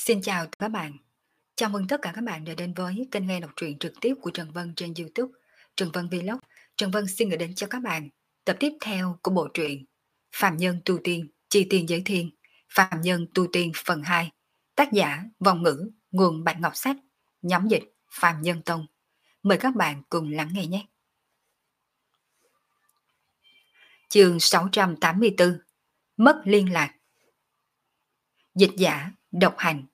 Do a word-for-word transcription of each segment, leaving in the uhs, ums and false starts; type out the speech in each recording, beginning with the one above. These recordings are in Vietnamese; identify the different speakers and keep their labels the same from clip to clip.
Speaker 1: Xin chào các bạn. Chào mừng tất cả các bạn đã đến với kênh nghe đọc truyện trực tiếp của Trần Vân trên YouTube, Trần Vân Vlog. Trần Vân xin gửi đến cho các bạn tập tiếp theo của bộ truyện Phạm Nhân Tu Tiên, Chi Tiên Giới Thiên, Phạm Nhân Tu Tiên phần hai. Tác giả Vong Ngữ, nguồn Bạch Ngọc Sách, nhóm dịch Phạm Nhân Tông. Mời các bạn cùng lắng nghe nhé. Chương sáu trăm tám mươi tư. Mất liên lạc. Dịch giả Độc Hành.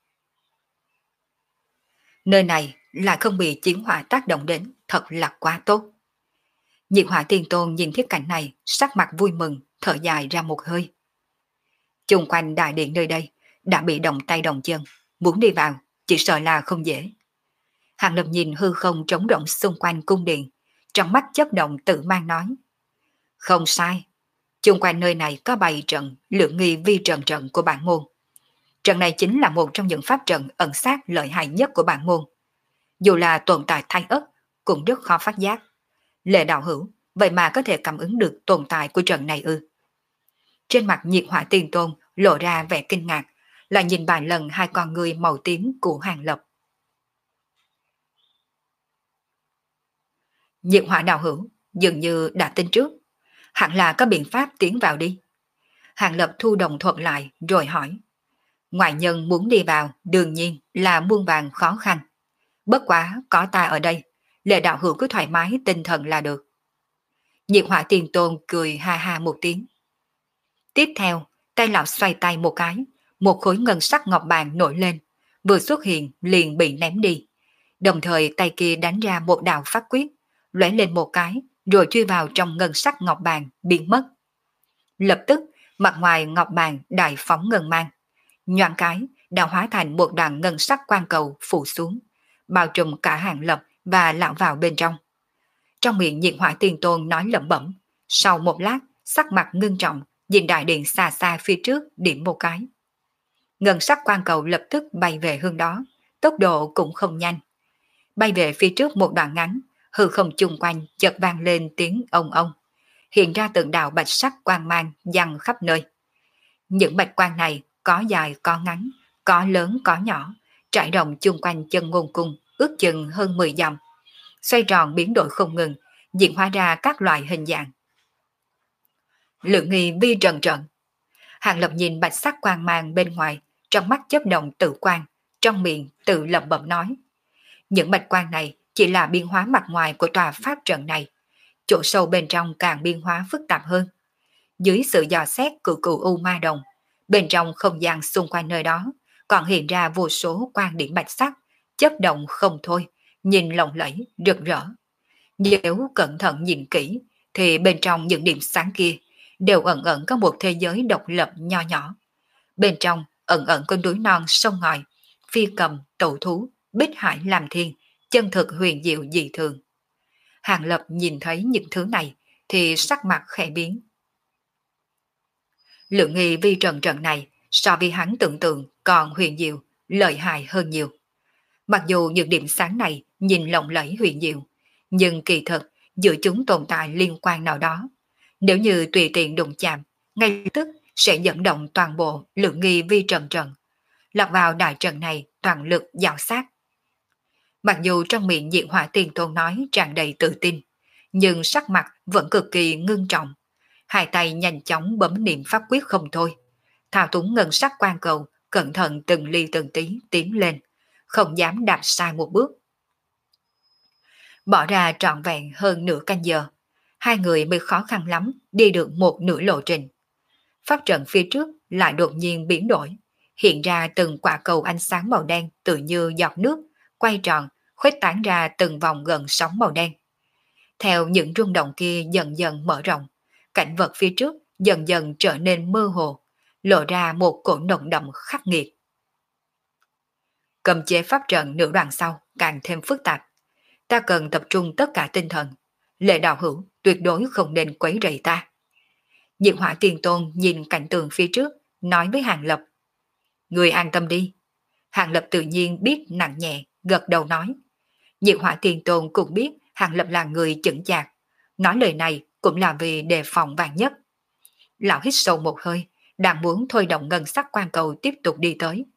Speaker 1: Nơi này lại không bị chiến hỏa tác động đến, thật là quá tốt. Nhiệt Hỏa Tiên Tôn nhìn thấy cảnh này, sắc mặt vui mừng, thở dài ra một hơi. Chung quanh đại điện nơi đây đã bị động tay động chân, muốn đi vào chỉ sợ là không dễ. Hàng Lập nhìn hư không trống rỗng xung quanh cung điện, trong mắt chớp động tự mang nói: không sai, chung quanh nơi này có bày trận lượng nghi vi trận trận của bản môn. Trận này chính là một trong những pháp trận ẩn sát lợi hại nhất của bản môn. Dù là tồn tại thái ất cũng rất khó phát giác. Lệ đạo hữu, vậy mà có thể cảm ứng được tồn tại của trận này ư? Trên mặt Nhiệt Hỏa Tiên Tôn lộ ra vẻ kinh ngạc, là nhìn vài lần hai con người màu tím của Hàng Lập. Nhiệt Hỏa đạo hữu dường như đã tin trước, hẳn là có biện pháp tiến vào đi. Hàng Lập thu đồng thuật lại rồi hỏi. Ngoại nhân muốn đi vào đương nhiên là muôn vàng khó khăn. Bất quá có ta ở đây, Lệ đạo hữu cứ thoải mái tinh thần là được. Nhiệt Hỏa Tiên Tôn cười ha ha một tiếng. Tiếp theo, tay lão xoay tay một cái, một khối ngân sắc ngọc bàn nổi lên, vừa xuất hiện liền bị ném đi. Đồng thời tay kia đánh ra một đạo pháp quyết, lóe lên một cái, rồi chui vào trong ngân sắc ngọc bàn, biến mất. Lập tức, mặt ngoài ngọc bàn đại phóng ngân mang, nhoáng cái đã hóa thành một đoàn ngân sắc quang cầu phủ xuống, bao trùm cả Hàng Lập và lão vào bên trong. Trong miệng Nhiệt Hỏa Tiên Tôn nói lẩm bẩm, sau một lát, sắc mặt ngưng trọng, nhìn đại điện xa xa phía trước điểm một cái. Ngân sắc quang cầu lập tức bay về hướng đó, tốc độ cũng không nhanh. Bay về phía trước một đoạn ngắn, hư không chung quanh chợt vang lên tiếng ông ông, hiện ra từng đạo bạch sắc quang mang giăng khắp nơi. Những bạch quang này có dài có ngắn, có lớn có nhỏ, trải rộng chung quanh chân ngôn cung, ước chừng hơn mười dặm, xoay tròn biến đổi không ngừng, diễn hóa ra các loại hình dạng. Lượng nghi vi trần trận. Hàng Lập nhìn bạch sắc quang mang bên ngoài, trong mắt chớp động tự quang, trong miệng tự lẩm bẩm nói. Những bạch quang này chỉ là biến hóa mặt ngoài của tòa pháp trận này, chỗ sâu bên trong càng biến hóa phức tạp hơn. Dưới sự dò xét của cửu U Ma Đồng, bên trong không gian xung quanh nơi đó còn hiện ra vô số quang điểm bạch sắc, chớp động không thôi, nhìn lộng lẫy, rực rỡ. Nếu cẩn thận nhìn kỹ, thì bên trong những điểm sáng kia đều ẩn ẩn có một thế giới độc lập nho nhỏ. Bên trong ẩn ẩn có núi non sông ngòi, phi cầm, tẩu thú, bích hải làm thiên, chân thực huyền diệu dị thường. Hàng Lập nhìn thấy những thứ này thì sắc mặt khẽ biến. Lượng nghi vi trần trận này so với hắn tưởng tượng còn huyền diệu, lợi hại hơn nhiều. Mặc dù những điểm sáng này nhìn lộng lẫy huyền diệu, nhưng kỳ thực giữa chúng tồn tại liên quan nào đó. Nếu như tùy tiện đụng chạm, ngay lập tức sẽ dẫn động toàn bộ lượng nghi vi trần trận, lọt vào đại trận này toàn lực dạo sát. Mặc dù trong miệng Nhiệt Hỏa Tiên Tôn nói tràn đầy tự tin, nhưng sắc mặt vẫn cực kỳ ngưng trọng. Hai tay nhanh chóng bấm niệm pháp quyết không thôi, thao túng ngân sắc quang cầu, cẩn thận từng ly từng tí tiến lên, không dám đạp sai một bước. Bỏ ra trọn vẹn hơn nửa canh giờ, hai người mới khó khăn lắm đi được một nửa lộ trình. Pháp trận phía trước lại đột nhiên biến đổi, hiện ra từng quả cầu ánh sáng màu đen tự như giọt nước, quay tròn, khuếch tán ra từng vòng gần sóng màu đen. Theo những rung động kia dần dần mở rộng, cảnh vật phía trước dần dần trở nên mơ hồ, lộ ra một cỗ nồng đậm khắc nghiệt. Cầm chế pháp trận nửa đoạn sau càng thêm phức tạp. Ta cần tập trung tất cả tinh thần. Lệ đạo hữu tuyệt đối không nên quấy rầy ta. Nhiệt Hỏa Tiên Tôn nhìn cảnh tường phía trước, nói với Hàng Lập. Người an tâm đi. Hàng Lập tự nhiên biết nặng nhẹ, gật đầu nói. Nhiệt Hỏa Tiên Tôn cũng biết Hàng Lập là người chững chạc. Nói lời này cũng là vì đề phòng vạn nhất. Lão hít sâu một hơi, đang muốn thôi động ngân sắc quan cầu tiếp tục đi tới.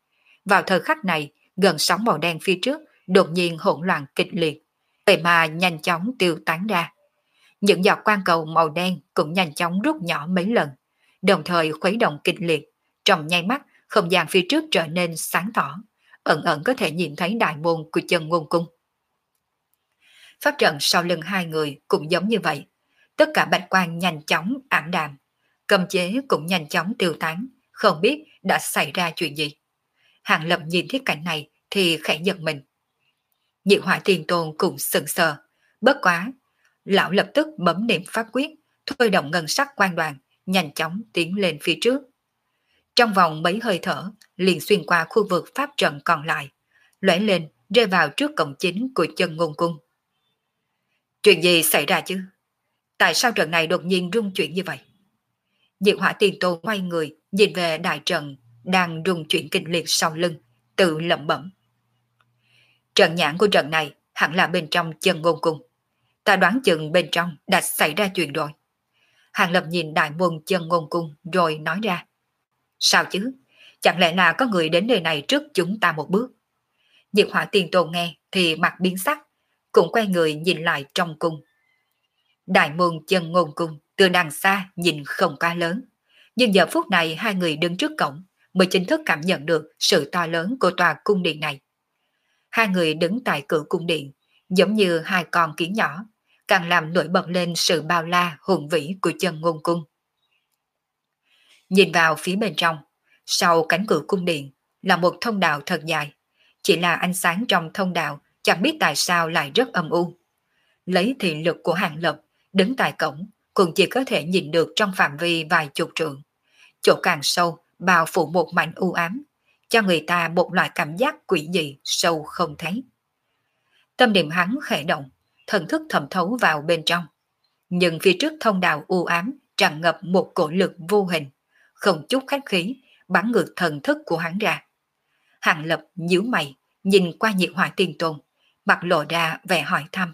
Speaker 1: Vào thời khắc này, gần sóng màu đen phía trước đột nhiên hỗn loạn kịch liệt, vậy mà nhanh chóng tiêu tán ra. Những giọt quang cầu màu đen cũng nhanh chóng rút nhỏ mấy lần, đồng thời khuấy động kịch liệt. Trong nháy mắt, không gian phía trước trở nên sáng tỏ, ẩn ẩn có thể nhìn thấy đại môn của chân ngôn cung. Pháp trận sau lưng hai người cũng giống như vậy. Tất cả bạch quang nhanh chóng ảm đạm, cầm chế cũng nhanh chóng tiêu tán, không biết đã xảy ra chuyện gì. Hàng Lập nhìn thấy cảnh này thì khẽ giật mình. Nhị Hỏa Tiền Tôn cũng sững sờ, bất quá, lão lập tức bấm niệm pháp quyết, thôi động ngân sắc quan đoàn, nhanh chóng tiến lên phía trước. Trong vòng mấy hơi thở, liền xuyên qua khu vực pháp trận còn lại, lóe lên rơi vào trước cổng chính của chân ngôn cung. Chuyện gì xảy ra chứ? Tại sao trận này đột nhiên rung chuyển như vậy? Diệu Hỏa Tiền Tôn quay người, nhìn về đại trận đang rung chuyển kịch liệt sau lưng, tự lẩm bẩm. Trận nhãn của trận này hẳn là bên trong chân ngôn cung. Ta đoán chừng bên trong đã xảy ra chuyện rồi. Hàng Lập nhìn đại môn chân ngôn cung rồi nói ra. Sao chứ? Chẳng lẽ là có người đến nơi này trước chúng ta một bước? Diệu Hỏa Tiền Tôn nghe thì mặt biến sắc, cũng quay người nhìn lại trong cung. Đại môn chân ngôn cung từ đằng xa nhìn không quá lớn, nhưng giờ phút này hai người đứng trước cổng mới chính thức cảm nhận được sự to lớn của tòa cung điện này. Hai người đứng tại cửa cung điện giống như hai con kiến nhỏ, càng làm nổi bật lên sự bao la hùng vĩ của chân ngôn cung. Nhìn vào phía bên trong, sau cánh cửa cung điện là một thông đạo thật dài, chỉ là ánh sáng trong thông đạo chẳng biết tại sao lại rất âm u. Lấy thị lực của Hàng Lập, đứng tại cổng cũng chỉ có thể nhìn được trong phạm vi vài chục trượng. Chỗ càng sâu bao phủ một mảnh u ám, cho người ta một loại cảm giác quỷ dị sâu không thấy. Tâm niệm hắn khẽ động, thần thức thẩm thấu vào bên trong. Nhưng phía trước thông đạo u ám tràn ngập một cổ lực vô hình, không chút khách khí, bắn ngược thần thức của hắn ra. Hàng Lập nhíu mày, nhìn qua Nhiệt Hỏa Tiền Tôn, mặt lộ ra vẻ hỏi thăm.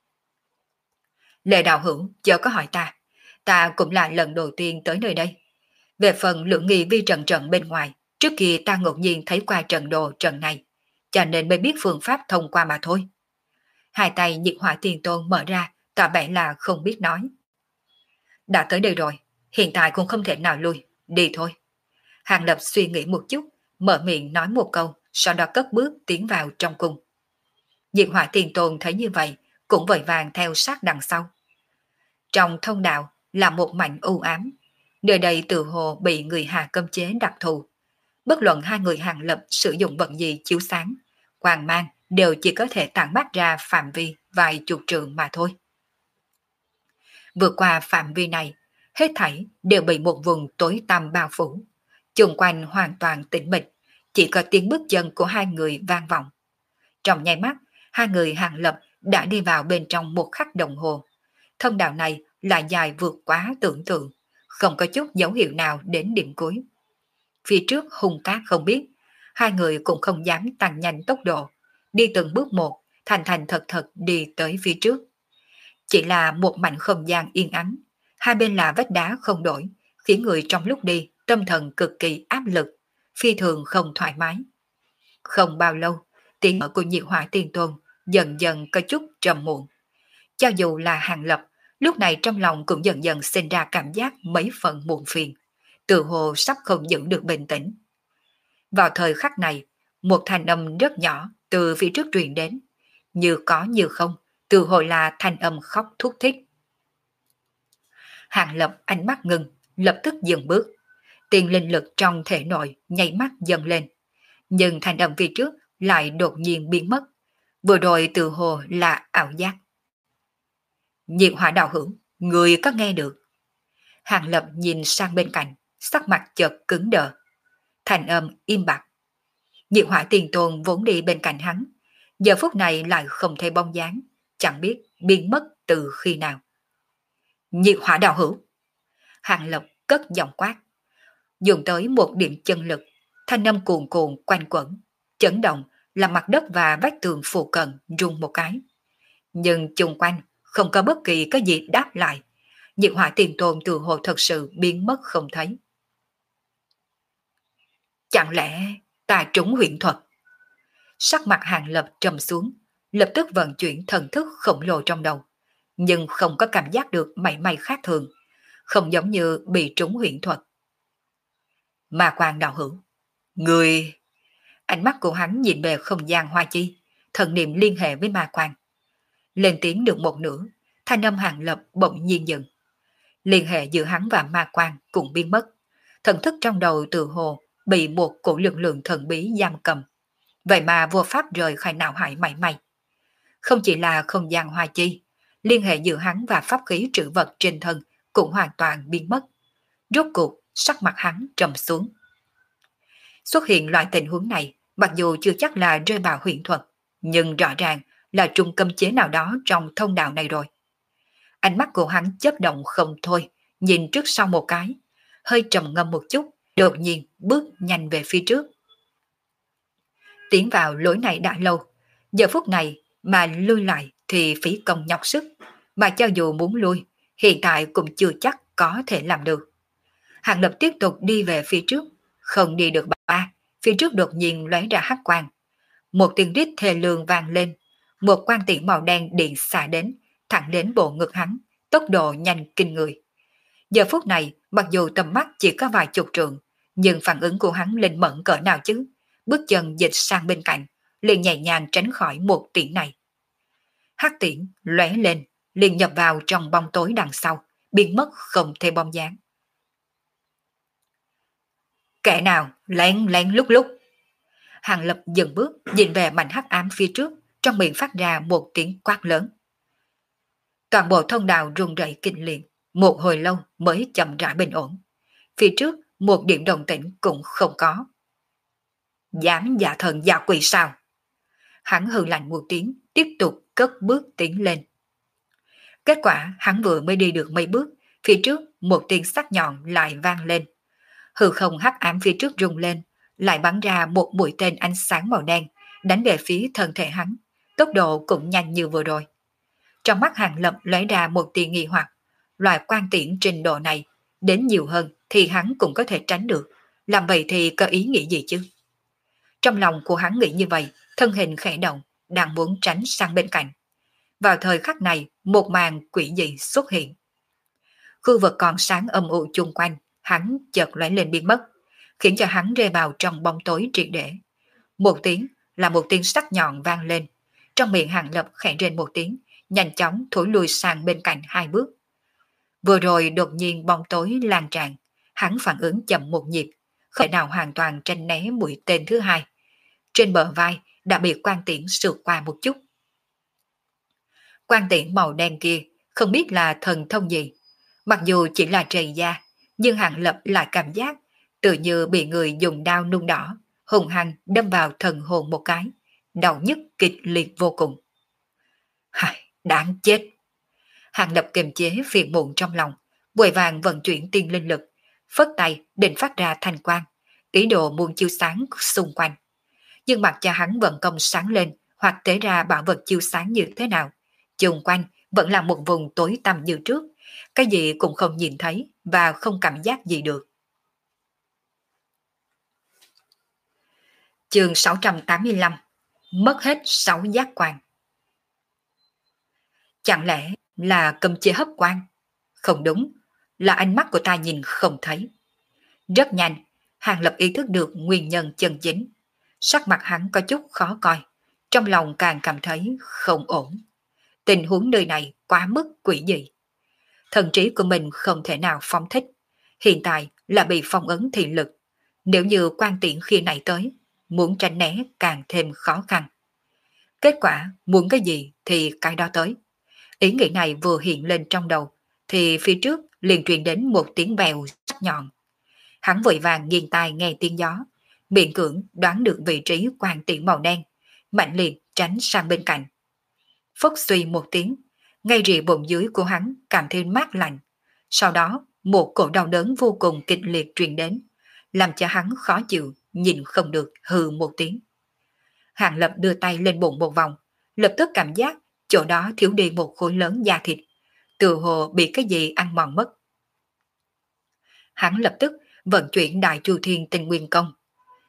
Speaker 1: Lệ đạo hữu, chớ có hỏi ta, ta cũng là lần đầu tiên tới nơi đây. Về phần lượng nghi vi trận trận bên ngoài, trước kia ta ngẫu nhiên thấy qua trận đồ trận này, cho nên mới biết phương pháp thông qua mà thôi. Hai tay Nhiệt Hỏa Tiền Tôn mở ra, tỏ vẻ là không biết nói. Đã tới đây rồi, hiện tại cũng không thể nào lui, đi thôi. Hàng Lập suy nghĩ một chút, mở miệng nói một câu, sau đó cất bước tiến vào trong cung. Nhiệt Hỏa Tiền Tôn thấy như vậy, cũng vội vàng theo sát đằng sau. Trong thông đạo là một mảnh u ám, nơi đây tự hồ bị người hạ cấm chế đặc thù. Bất luận hai người Hàng Lập sử dụng vật gì chiếu sáng, quang mang đều chỉ có thể tản mát ra phạm vi vài chục trượng mà thôi. Vượt qua phạm vi này, hết thảy đều bị một vùng tối tăm bao phủ, chung quanh hoàn toàn tĩnh mịch, chỉ có tiếng bước chân của hai người vang vọng. Trong nháy mắt, hai người Hàng Lập đã đi vào bên trong một khắc đồng hồ. Thông đạo này lại dài vượt quá tưởng tượng, không có chút dấu hiệu nào đến điểm cuối. Phía trước hung cát không biết, hai người cũng không dám tăng nhanh tốc độ, đi từng bước một, thành thành thật thật đi tới phía trước. Chỉ là một mảnh không gian yên ắng, hai bên là vách đá không đổi, khiến người trong lúc đi tâm thần cực kỳ áp lực, phi thường không thoải mái. Không bao lâu, tiếng ở của Nhiệt Hỏa Tiền Tôn dần dần có chút trầm muộn. Cho dù là Hàng Lập, lúc này trong lòng cũng dần dần sinh ra cảm giác mấy phần muộn phiền, tự hồ sắp không giữ được bình tĩnh. Vào thời khắc này, một thanh âm rất nhỏ từ phía trước truyền đến, như có như không, tự hồ là thanh âm khóc thúc thích. Hàng Lập ánh mắt ngừng, lập tức dừng bước. Tiền linh lực trong thể nội nháy mắt dâng lên, nhưng thanh âm phía trước lại đột nhiên biến mất. Vừa rồi tự hồ là ảo giác. Nhiệt Hỏa đạo hữu, người có nghe được? Hàng Lập nhìn sang bên cạnh, sắc mặt chợt cứng đờ. Thanh âm im bặt. Nhiệt Hỏa Tiền Tôn vốn đi bên cạnh hắn, giờ phút này lại không thấy bóng dáng, chẳng biết biến mất từ khi nào. Nhiệt Hỏa đạo hữu. Hàng Lập cất giọng quát, dùng tới một điểm chân lực, thanh âm cuồn cuộn quanh quẩn, chấn động làm mặt đất và vách tường phụ cận rung một cái. Nhưng chung quanh không có bất kỳ cái gì đáp lại. Nhiệt Hỏa Tiền Tôn từ hồ thật sự biến mất không thấy. Chẳng lẽ Ta trúng huyễn thuật. Sắc mặt Hàng Lập trầm xuống, lập tức vận chuyển thần thức khổng lồ trong đầu, nhưng không có cảm giác được mảy may khác thường, không giống như bị trúng huyễn thuật. Ma Quang đạo hữu, người... Ánh mắt của hắn nhìn về không gian hoa chi, thần niệm liên hệ với Ma Quang. Lên tiếng được một nửa, thanh âm Hàng Lập bỗng nhiên dừng. Liên hệ giữa hắn và Ma Quang cũng biến mất. Thần thức trong đầu từ hồ bị một cổ lực lượng thần bí giam cầm. Vậy mà vô pháp rời khỏi não hải mảy may. Không chỉ là không gian hoa chi, liên hệ giữa hắn và pháp khí trữ vật trên thân cũng hoàn toàn biến mất. Rốt cuộc, sắc mặt hắn trầm xuống. Xuất hiện loại tình huống này, mặc dù chưa chắc là rơi vào huyền thuật, nhưng rõ ràng là trung cấm chế nào đó trong thông đạo này rồi. Ánh mắt của hắn chớp động không thôi, nhìn trước sau một cái, hơi trầm ngâm một chút, đột nhiên bước nhanh về phía trước. Tiến vào lối này đã lâu, giờ phút này mà lui lại thì phí công nhọc sức, mà cho dù muốn lui, hiện tại cũng chưa chắc có thể làm được. Hàng Lập tiếp tục đi về phía trước, không đi được ba, phía trước đột nhiên lóe ra hắc quang. Một tiếng rít thê lương vang lên, một quang tiễn màu đen điện xả đến, thẳng đến bộ ngực hắn, tốc độ nhanh kinh người. Giờ phút này, mặc dù tầm mắt chỉ có vài chục trượng, nhưng phản ứng của hắn linh mẫn cỡ nào chứ, bước chân dịch sang bên cạnh, liền nhẹ nhàng tránh khỏi một tiễn này. Hắc tiễn lóe lên, liền nhập vào trong bóng tối đằng sau, biến mất không thể bóng dáng. Kẻ nào lén lén lúc lúc. Hàng Lập dừng bước, nhìn về mảnh hắc ám phía trước, trong miệng phát ra một tiếng quát lớn. Toàn bộ thông đạo rung rẩy kinh liệt, một hồi lâu mới chậm rãi bình ổn. Phía trước, một điểm đồng tĩnh cũng không có. Dám giả thần giả quỷ sao? Hắn hừ lạnh một tiếng, tiếp tục cất bước tiến lên. Kết quả hắn vừa mới đi được mấy bước, phía trước một tiếng sắc nhọn lại vang lên. Hư không hắc ám phía trước rung lên, lại bắn ra một mũi tên ánh sáng màu đen, đánh về phía thân thể hắn, tốc độ cũng nhanh như vừa rồi. Trong mắt Hàng Lập lóe ra một tia nghi hoặc, loại quan tiễn trình độ này, đến nhiều hơn thì hắn cũng có thể tránh được, làm vậy thì có ý nghĩa gì chứ? Trong lòng của hắn nghĩ như vậy, thân hình khẽ động, đang muốn tránh sang bên cạnh. Vào thời khắc này, một màn quỷ dị xuất hiện. Khu vực còn sáng âm u chung quanh, hắn chợt lóe lên biến mất, khiến cho hắn rơi vào trong bóng tối triệt để. Một tiếng là một tiếng sắc nhọn vang lên, trong miệng Hàng Lập khẽ rên một tiếng, nhanh chóng thối lui sang bên cạnh hai bước. Vừa rồi đột nhiên bóng tối lan tràn, hắn phản ứng chậm một nhịp, không thể nào hoàn toàn tránh né mũi tên thứ hai. Trên bờ vai đã bị quang tiễn sượt qua một chút. Quang tiễn màu đen kia không biết là thần thông gì, mặc dù chỉ là trầy da, nhưng Hàng Lập lại cảm giác tự như bị người dùng đao nung đỏ, hùng hăng đâm vào thần hồn một cái, đau nhức kịch liệt vô cùng. Hài, đáng chết! Hàng Lập kiềm chế phiền muộn trong lòng, vội vàng vận chuyển tiên linh lực, phất tay định phát ra thanh quang, ý đồ muốn chiếu sáng xung quanh. Nhưng mặt cha hắn vận công sáng lên, hoặc tế ra bảo vật chiếu sáng như thế nào, xung quanh vẫn là một vùng tối tăm như trước, cái gì cũng không nhìn thấy và không cảm giác gì được. Chương sáu trăm tám mươi lăm. Mất hết sáu giác quan. Chẳng lẽ là cấm chế hấp quan? Không đúng, là ánh mắt của ta nhìn không thấy. Rất nhanh, Hàng Lập ý thức được nguyên nhân chân chính. Sắc mặt hắn có chút khó coi, trong lòng càng cảm thấy không ổn. Tình huống nơi này quá mức quỷ dị. Thần trí của mình không thể nào phóng thích, hiện tại là bị phong ấn thị lực. Nếu như quan tiễn khi này tới, muốn tránh né càng thêm khó khăn. Kết quả muốn cái gì thì cái đó tới. Ý nghĩ này vừa hiện lên trong đầu, thì phía trước liền truyền đến một tiếng bèo sắc nhọn. Hắn vội vàng nghiêng tai nghe tiếng gió, miệng cưỡng đoán được vị trí quan tiễn màu đen, mạnh liệt tránh sang bên cạnh. Phốc suy một tiếng, ngay rìa bụng dưới của hắn cảm thấy mát lạnh. Sau đó một cổ đau đớn vô cùng kịch liệt truyền đến, làm cho hắn khó chịu, nhìn không được hừ một tiếng. Hàng Lập đưa tay lên bụng một vòng, lập tức cảm giác chỗ đó thiếu đi một khối lớn da thịt, tự hồ bị cái gì ăn mòn mất. Hắn lập tức vận chuyển đại chu thiên tinh nguyên công.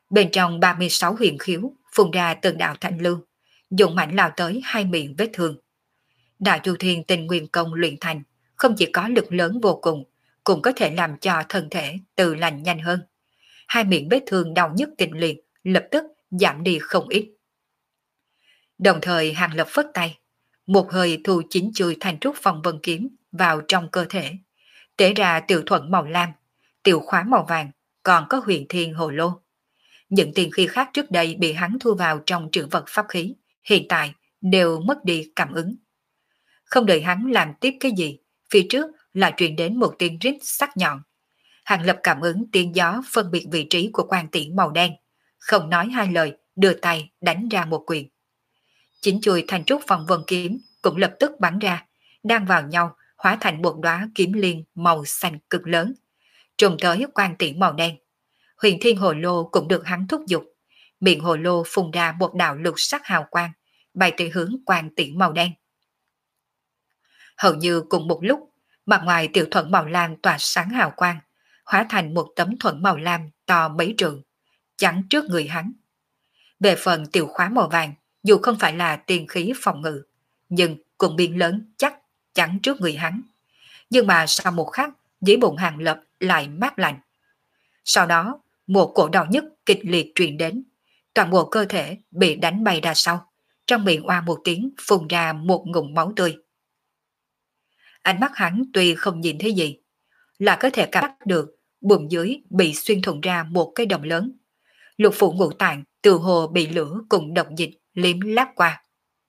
Speaker 1: Bên trong ba mươi sáu huyền khiếu phun ra từng đạo thanh lưu, dùng mạnh lao tới hai miệng vết thương. Đại Chu Thiên Tinh Nguyên Công luyện thành không chỉ có lực lớn vô cùng, cũng có thể làm cho thân thể tự lành nhanh hơn. Hai miệng vết thương đau nhức kịch liệt lập tức giảm đi không ít. Đồng thời Hàng Lập phất tay, một hơi thu chín chuôi thanh trúc phong vân kiếm vào trong cơ thể, tế ra tiểu thuận màu lam, tiểu khóa màu vàng, còn có huyền thiên hồ lô. Những tiền khí khác trước đây bị hắn thu vào trong trữ vật pháp khí, hiện tại đều mất đi cảm ứng. Không đợi hắn làm tiếp cái gì, phía trước lại truyền đến một tiếng rít sắc nhọn. Hàng Lập cảm ứng tiếng gió phân biệt vị trí của quan tiễn màu đen, không nói hai lời, đưa tay đánh ra một quyền. Chính chuôi thanh trúc phong vân kiếm cũng lập tức bắn ra, đang vào nhau hóa thành một đóa kiếm liên màu xanh cực lớn, trùng tới quan tiễn màu đen. Huyền thiên hồ lô cũng được hắn thúc giục, miệng hồ lô phun ra một đạo lục sắc hào quang, bay tới hướng quan tiễn màu đen. Hầu như cùng một lúc, mặt ngoài tiểu thuận màu lam tỏa sáng hào quang, hóa thành một tấm thuận màu lam to mấy trượng, chắn trước người hắn. Về phần tiểu khóa màu vàng, dù không phải là tiền khí phòng ngự, nhưng cũng biến lớn chắc chắn trước người hắn. Nhưng mà sau một khắc, dưới bụng Hàng Lập lại mát lạnh. Sau đó, một cổ đau nhức kịch liệt truyền đến, toàn bộ cơ thể bị đánh bay ra sau, trong miệng oa một tiếng phun ra một ngụm máu tươi. Ánh mắt hắn tuy không nhìn thấy gì, là có thể cảm giác được bụng dưới bị xuyên thủng ra một cái đồng lớn. Lục phủ ngũ tạng từ hồ bị lửa cùng độc dịch liếm láp qua.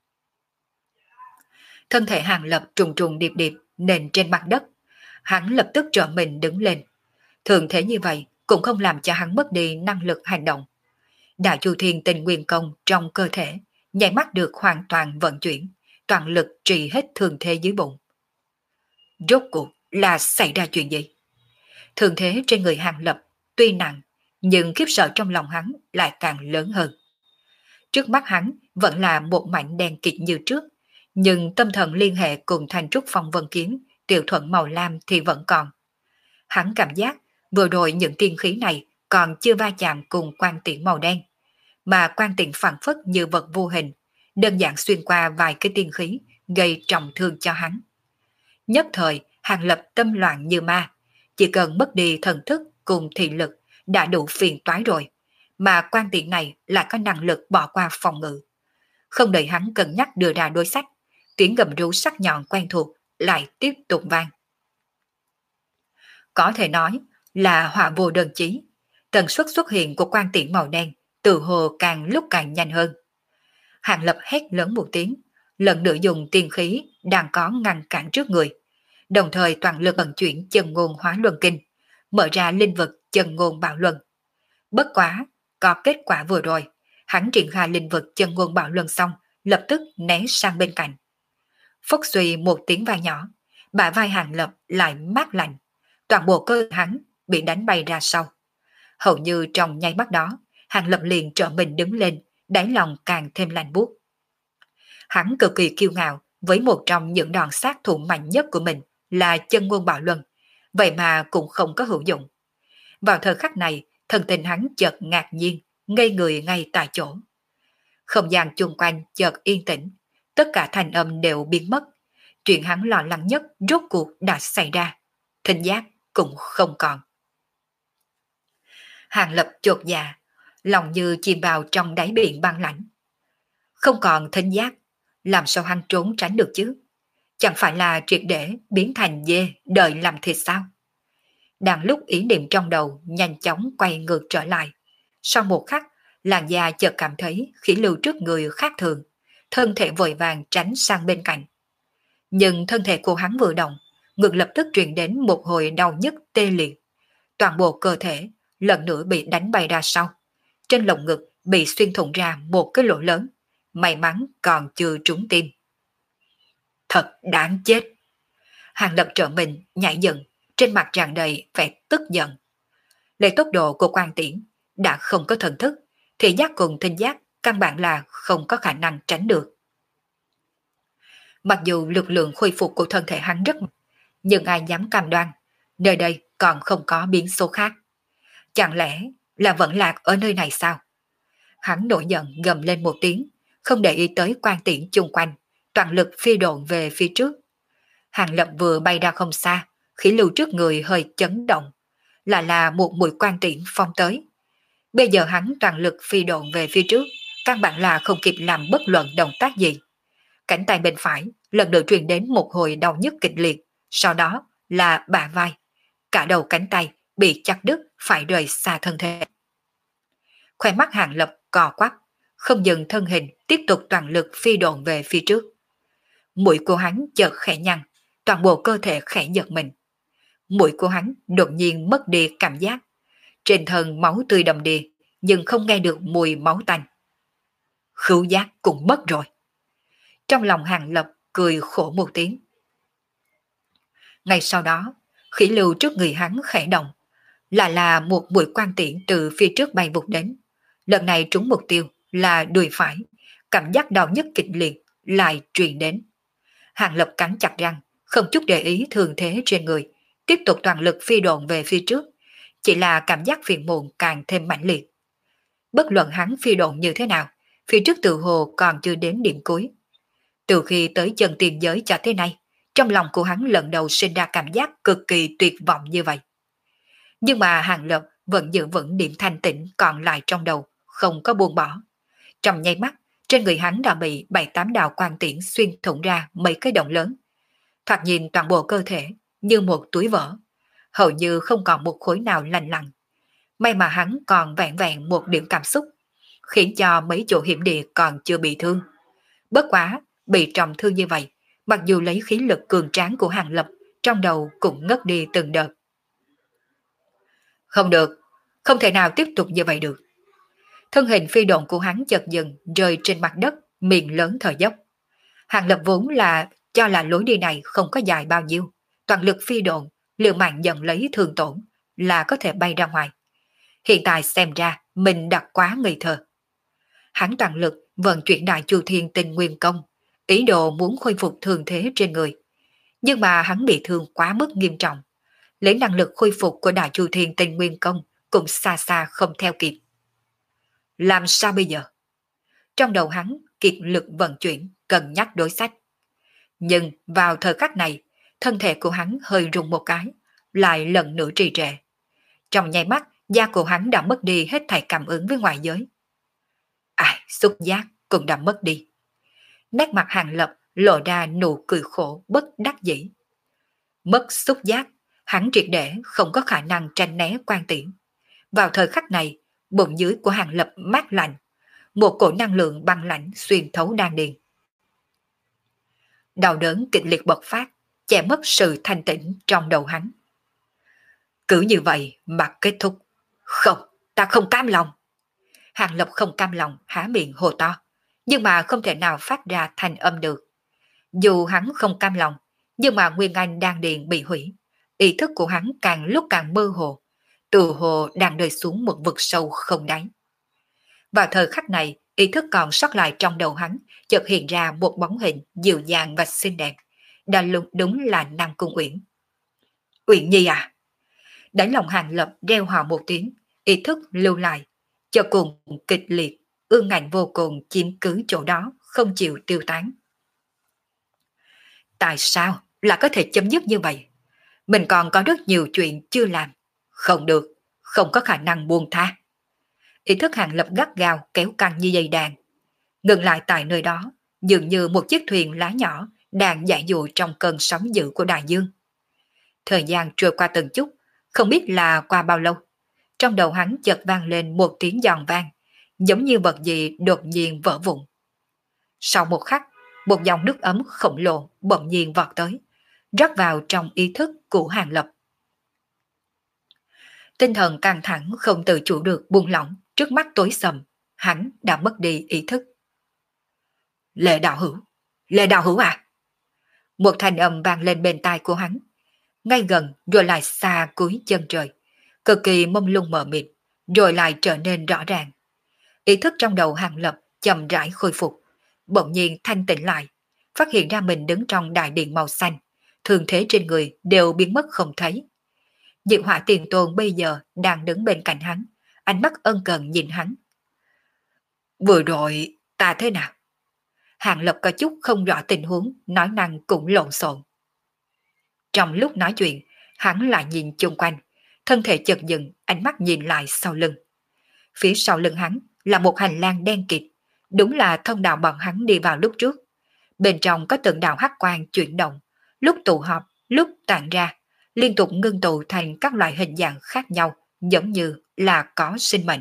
Speaker 1: Thân thể Hàng Lập trùng trùng điệp điệp nền trên mặt đất. Hắn lập tức trở mình đứng lên. Thường thế như vậy cũng không làm cho hắn mất đi năng lực hành động. Đại Chu Thiên Tinh Nguyên Công trong cơ thể nháy mắt được hoàn toàn vận chuyển, toàn lực trị hết thương thế dưới bụng. Rốt cuộc là xảy ra chuyện gì? Thương thế trên người Hàng Lập tuy nặng, nhưng khiếp sợ trong lòng hắn lại càng lớn hơn. Trước mắt hắn vẫn là một mảnh đen kịt như trước, nhưng tâm thần liên hệ cùng thanh trúc phong vân kiếm, tiểu thuận màu lam thì vẫn còn. Hắn cảm giác vừa rồi những tiên khí này còn chưa va chạm cùng quan tiễn màu đen, mà quan tiễn phản phất như vật vô hình, đơn giản xuyên qua vài cái tiên khí, gây trọng thương cho hắn. Nhất thời, Hàng Lập tâm loạn như ma, chỉ cần mất đi thần thức cùng thị lực đã đủ phiền toái rồi, mà quan tiễn này lại có năng lực bỏ qua phòng ngự. Không đợi hắn cân nhắc đưa ra đối sách, tiếng gầm rú sắc nhọn quen thuộc lại tiếp tục vang. Có thể nói là họa vô đơn chí, tần suất xuất hiện của quan tiễn màu đen từ hồ càng lúc càng nhanh hơn. Hàng Lập hét lớn một tiếng, lần nữa dùng tiên khí đang có ngăn cản trước người, đồng thời toàn lực vận chuyển chân ngôn hóa luân kinh, mở ra linh vực chân ngôn bạo luân. Bất quá, có kết quả vừa rồi, hắn triển khai linh vực chân ngôn bạo luân xong, lập tức né sang bên cạnh. Phốc suy một tiếng vang nhỏ, bả vai Hàng Lập lại mát lạnh, toàn bộ cơ hắn bị đánh bay ra sau. Hầu như trong nháy mắt đó, Hàng Lập liền trở mình đứng lên, đáy lòng càng thêm lạnh buốt. Hắn cực kỳ kiêu ngạo với một trong những đòn sát thủ mạnh nhất của mình là chân ngôn bạo luân, vậy mà cũng không có hữu dụng. Vào thời khắc này, thần tình hắn chợt ngạc nhiên, ngây người ngay tại chỗ. Không gian chung quanh chợt yên tĩnh, tất cả thanh âm đều biến mất. Chuyện hắn lo lắng nhất rốt cuộc đã xảy ra, thính giác cũng không còn. Hàng Lập chột dạ, lòng như chìm vào trong đáy biển băng lãnh. Không còn thính giác, làm sao hắn trốn tránh được chứ? Chẳng phải là triệt để biến thành dê đợi làm thịt sao? Đang lúc ý niệm trong đầu nhanh chóng quay ngược trở lại, sau một khắc, làn da chợt cảm thấy khí lưu trước người khác thường, thân thể vội vàng tránh sang bên cạnh. Nhưng thân thể của hắn vừa động, ngực lập tức truyền đến một hồi đau nhức tê liệt. Toàn bộ cơ thể lần nữa bị đánh bay ra sau. Trên lồng ngực bị xuyên thủng ra một cái lỗ lớn, may mắn còn chưa trúng tim. Thật đáng chết! Hàng Lập trở mình, nhảy dựng, trên mặt tràn đầy vẻ tức giận. Lấy tốc độ của quan tiễn, đã không có thần thức, thì giác cùng thính giác căn bản là không có khả năng tránh được. Mặc dù lực lượng khôi phục của thân thể hắn rất mạnh, nhưng ai dám cam đoan, nơi đây còn không có biến số khác. Chẳng lẽ là vẫn lạc ở nơi này sao? Hắn nổi giận gầm lên một tiếng, không để ý tới quan tiễn chung quanh, toàn lực phi độn về phía trước. Hàng Lập vừa bay ra không xa, khí lưu trước người hơi chấn động, lại là một mũi quan tiễn phong tới. Bây giờ hắn toàn lực phi độn về phía trước, căn bản là không kịp làm bất luận động tác gì. Cánh tay bên phải lần lượt truyền đến một hồi đau nhức kịch liệt, sau đó là bả vai, cả đầu cánh tay bị chặt đứt phải rời xa thân thể. Khoe mắt Hàng Lập cò quắp, không dừng thân hình tiếp tục toàn lực phi độn về phía trước. Mũi của hắn chợt khẽ nhăn, toàn bộ cơ thể khẽ giật mình. Mũi của hắn đột nhiên mất đi cảm giác, trên thân máu tươi đầm đìa nhưng không nghe được mùi máu tanh. Khứu giác cũng mất rồi. Trong lòng Hàng Lập cười khổ một tiếng. Ngay sau đó, khí lưu trước người hắn khẽ động, là là một mũi quan tiễn từ phía trước bay vụt đến. Lần này trúng mục tiêu là đùi phải, cảm giác đau nhức kịch liệt lại truyền đến. Hàng Lập cắn chặt răng, không chút để ý thương thế trên người, tiếp tục toàn lực phi độn về phía trước, chỉ là cảm giác phiền muộn càng thêm mãnh liệt. Bất luận hắn phi độn như thế nào, phía trước tự hồ còn chưa đến điểm cuối. Từ khi tới chân tiền giới cho thế này, trong lòng của hắn lần đầu sinh ra cảm giác cực kỳ tuyệt vọng như vậy. Nhưng mà Hàng Lập vẫn giữ vững điểm thanh tĩnh còn lại trong đầu, không có buông bỏ. Trong nháy mắt, trên người hắn đã bị bảy tám đạo quang tiễn xuyên thủng ra mấy cái động lớn. Thoạt nhìn toàn bộ cơ thể như một túi vỡ, hầu như không còn một khối nào lành lặn. May mà hắn còn vẹn vẹn một điểm cảm xúc, khiến cho mấy chỗ hiểm địa còn chưa bị thương. Bất quá, bị trọng thương như vậy, mặc dù lấy khí lực cường tráng của Hàng Lập, trong đầu cũng ngất đi từng đợt. Không được, không thể nào tiếp tục như vậy được. Thân hình phi độn của hắn chợt dừng rơi trên mặt đất, miệng lớn thở dốc. Hàng Lập vốn là cho là lối đi này không có dài bao nhiêu, toàn lực phi độn, liều mạng nhận lấy thương tổn là có thể bay ra ngoài. Hiện tại xem ra mình đã quá ngây thơ. Hắn toàn lực vận chuyển đại chu thiên tinh nguyên công, ý đồ muốn khôi phục thương thế trên người. Nhưng mà hắn bị thương quá mức nghiêm trọng, lấy năng lực khôi phục của đại chu thiên tinh nguyên công cũng xa xa không theo kịp. Làm sao bây giờ? Trong đầu hắn kiệt lực vận chuyển, cân nhắc đối sách. Nhưng vào thời khắc này, thân thể của hắn hơi rung một cái, lại lần nữa trì trệ. Trong nháy mắt, da của hắn đã mất đi hết thảy cảm ứng với ngoại giới. Ai, xúc giác cũng đã mất đi. Nét mặt Hàng Lập lộ ra nụ cười khổ bất đắc dĩ. Mất xúc giác, hắn triệt để không có khả năng tranh né quan tiễn. Vào thời khắc này, bụng dưới của Hàng Lập mát lạnh, một cổ năng lượng băng lãnh xuyên thấu đan điền. Đau đớn kịch liệt bộc phát, che mất sự thanh tĩnh trong đầu hắn. Cứ như vậy mà kết thúc. Không, ta không cam lòng. Hàng Lập không cam lòng há miệng hô to, nhưng mà không thể nào phát ra thành âm được. Dù hắn không cam lòng, nhưng mà nguyên anh đan điền bị hủy, ý thức của hắn càng lúc càng mơ hồ, từ hồ đang rơi xuống một vực sâu không đáy. Vào thời khắc này, ý thức còn sót lại trong đầu hắn, chợt hiện ra một bóng hình dịu dàng và xinh đẹp, đã đúng, đúng là Nam Cung Uyển. Uyển Nhi à! Đáy lòng Hàng Lập reo hò một tiếng, ý thức lưu lại, cho cùng kịch liệt, ương ngạnh vô cùng chiếm cứ chỗ đó, không chịu tiêu tán. Tại sao là có thể chấm dứt như vậy? Mình còn có rất nhiều chuyện chưa làm. Không được, không có khả năng buông tha. Ý thức Hàng Lập gắt gao kéo căng như dây đàn. Ngừng lại tại nơi đó, dường như một chiếc thuyền lá nhỏ đang dại dụ trong cơn sóng dữ của đại dương. Thời gian trôi qua từng chút, không biết là qua bao lâu. Trong đầu hắn chợt vang lên một tiếng giòn vang, giống như vật gì đột nhiên vỡ vụn. Sau một khắc, một dòng nước ấm khổng lồ bỗng nhiên vọt tới, rót vào trong ý thức của Hàng Lập. Tinh thần căng thẳng không tự chủ được buông lỏng, trước mắt tối sầm, hắn đã mất đi ý thức. Lệ đạo hữu, Lệ đạo hữu à! Một thanh âm vang lên bên tai của hắn, ngay gần rồi lại xa cuối chân trời, cực kỳ mông lung mờ mịt, rồi lại trở nên rõ ràng. Ý thức trong đầu Hàng Lập chậm rãi khôi phục, bỗng nhiên thanh tĩnh lại, phát hiện ra mình đứng trong đại điện màu xanh, thương thế trên người đều biến mất không thấy. Diệu Hỏa Tiền Tôn bây giờ đang đứng bên cạnh hắn, ánh mắt ân cần nhìn hắn. Vừa rồi ta thế nào? Hàng Lập có chút không rõ tình huống, nói năng cũng lộn xộn. Trong lúc nói chuyện, hắn lại nhìn chung quanh, thân thể chợt dừng, ánh mắt nhìn lại sau lưng. Phía sau lưng hắn là một hành lang đen kịt, đúng là thông đạo bọn hắn đi vào lúc trước. Bên trong có từng đạo hắc quang chuyển động, lúc tụ họp, lúc tản ra, liên tục ngưng tụ thành các loại hình dạng khác nhau, giống như là có sinh mệnh.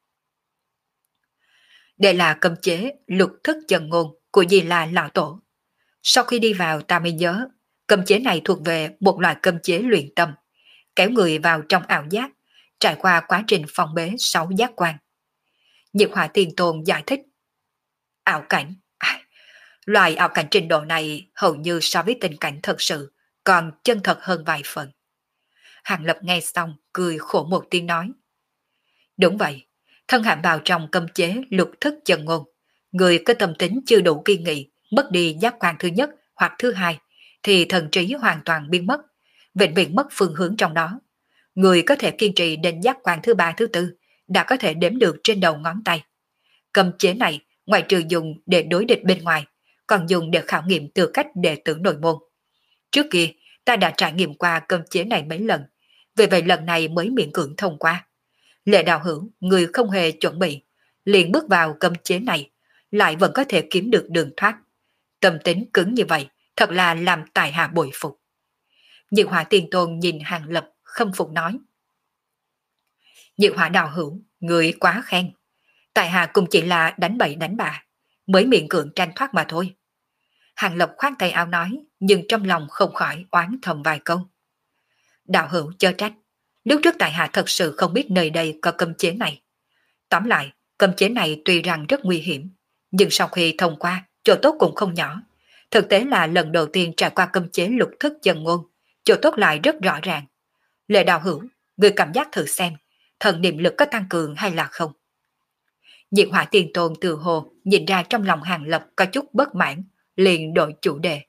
Speaker 1: Đây là cấm chế lục thức chân ngôn của Di La Lão Tổ. Sau khi đi vào ta mới nhớ, cấm chế này thuộc về một loại cấm chế luyện tâm, kéo người vào trong ảo giác, trải qua quá trình phòng bế sáu giác quan. Nhiệt Hỏa Tiên Tôn giải thích. Ảo cảnh, à, loại ảo cảnh trình độ này hầu như so với tình cảnh thật sự còn chân thật hơn vài phần. Hàng Lập nghe xong cười khổ một tiếng nói. Đúng vậy, thân hãm vào trong cấm chế lục thức chân ngôn, người có tâm tính chưa đủ kiên nghị, mất đi giác quan thứ nhất hoặc thứ hai, thì thần trí hoàn toàn biến mất, vĩnh viễn mất phương hướng trong đó. Người có thể kiên trì đến giác quan thứ ba thứ tư, đã có thể đếm được trên đầu ngón tay. Cấm chế này, ngoài trừ dùng để đối địch bên ngoài, còn dùng để khảo nghiệm tư cách đệ tử nội môn. Trước kia, ta đã trải nghiệm qua cấm chế này mấy lần, vì vậy lần này mới miễn cưỡng thông qua. Lệ đạo hữu, người không hề chuẩn bị, liền bước vào cấm chế này, lại vẫn có thể kiếm được đường thoát. Tâm tính cứng như vậy, thật là làm tài hạ bội phục. Nhiệt Hỏa Tiên Tôn nhìn Hàng Lập, khâm phục nói. Nhiệt Hỏa đạo hữu, người quá khen. Tại hạ cũng chỉ là đánh bậy đánh bạ, mới miễn cưỡng tranh thoát mà thôi. Hàng Lập khoát tay áo nói, nhưng trong lòng không khỏi oán thầm vài câu. Đạo hữu chớ trách, lúc trước tại hạ thật sự không biết nơi đây có cấm chế này. Tóm lại, cấm chế này tuy rằng rất nguy hiểm, nhưng sau khi thông qua, chỗ tốt cũng không nhỏ. Thực tế là lần đầu tiên trải qua cấm chế lục thức chân ngôn, chỗ tốt lại rất rõ ràng. Lệ đạo hữu, người cảm giác thử xem, thần niệm lực có tăng cường hay là không? Nhiệt Hỏa Tiên Tôn từ hồ nhìn ra trong lòng Hàng Lập có chút bất mãn, liền đổi chủ đề.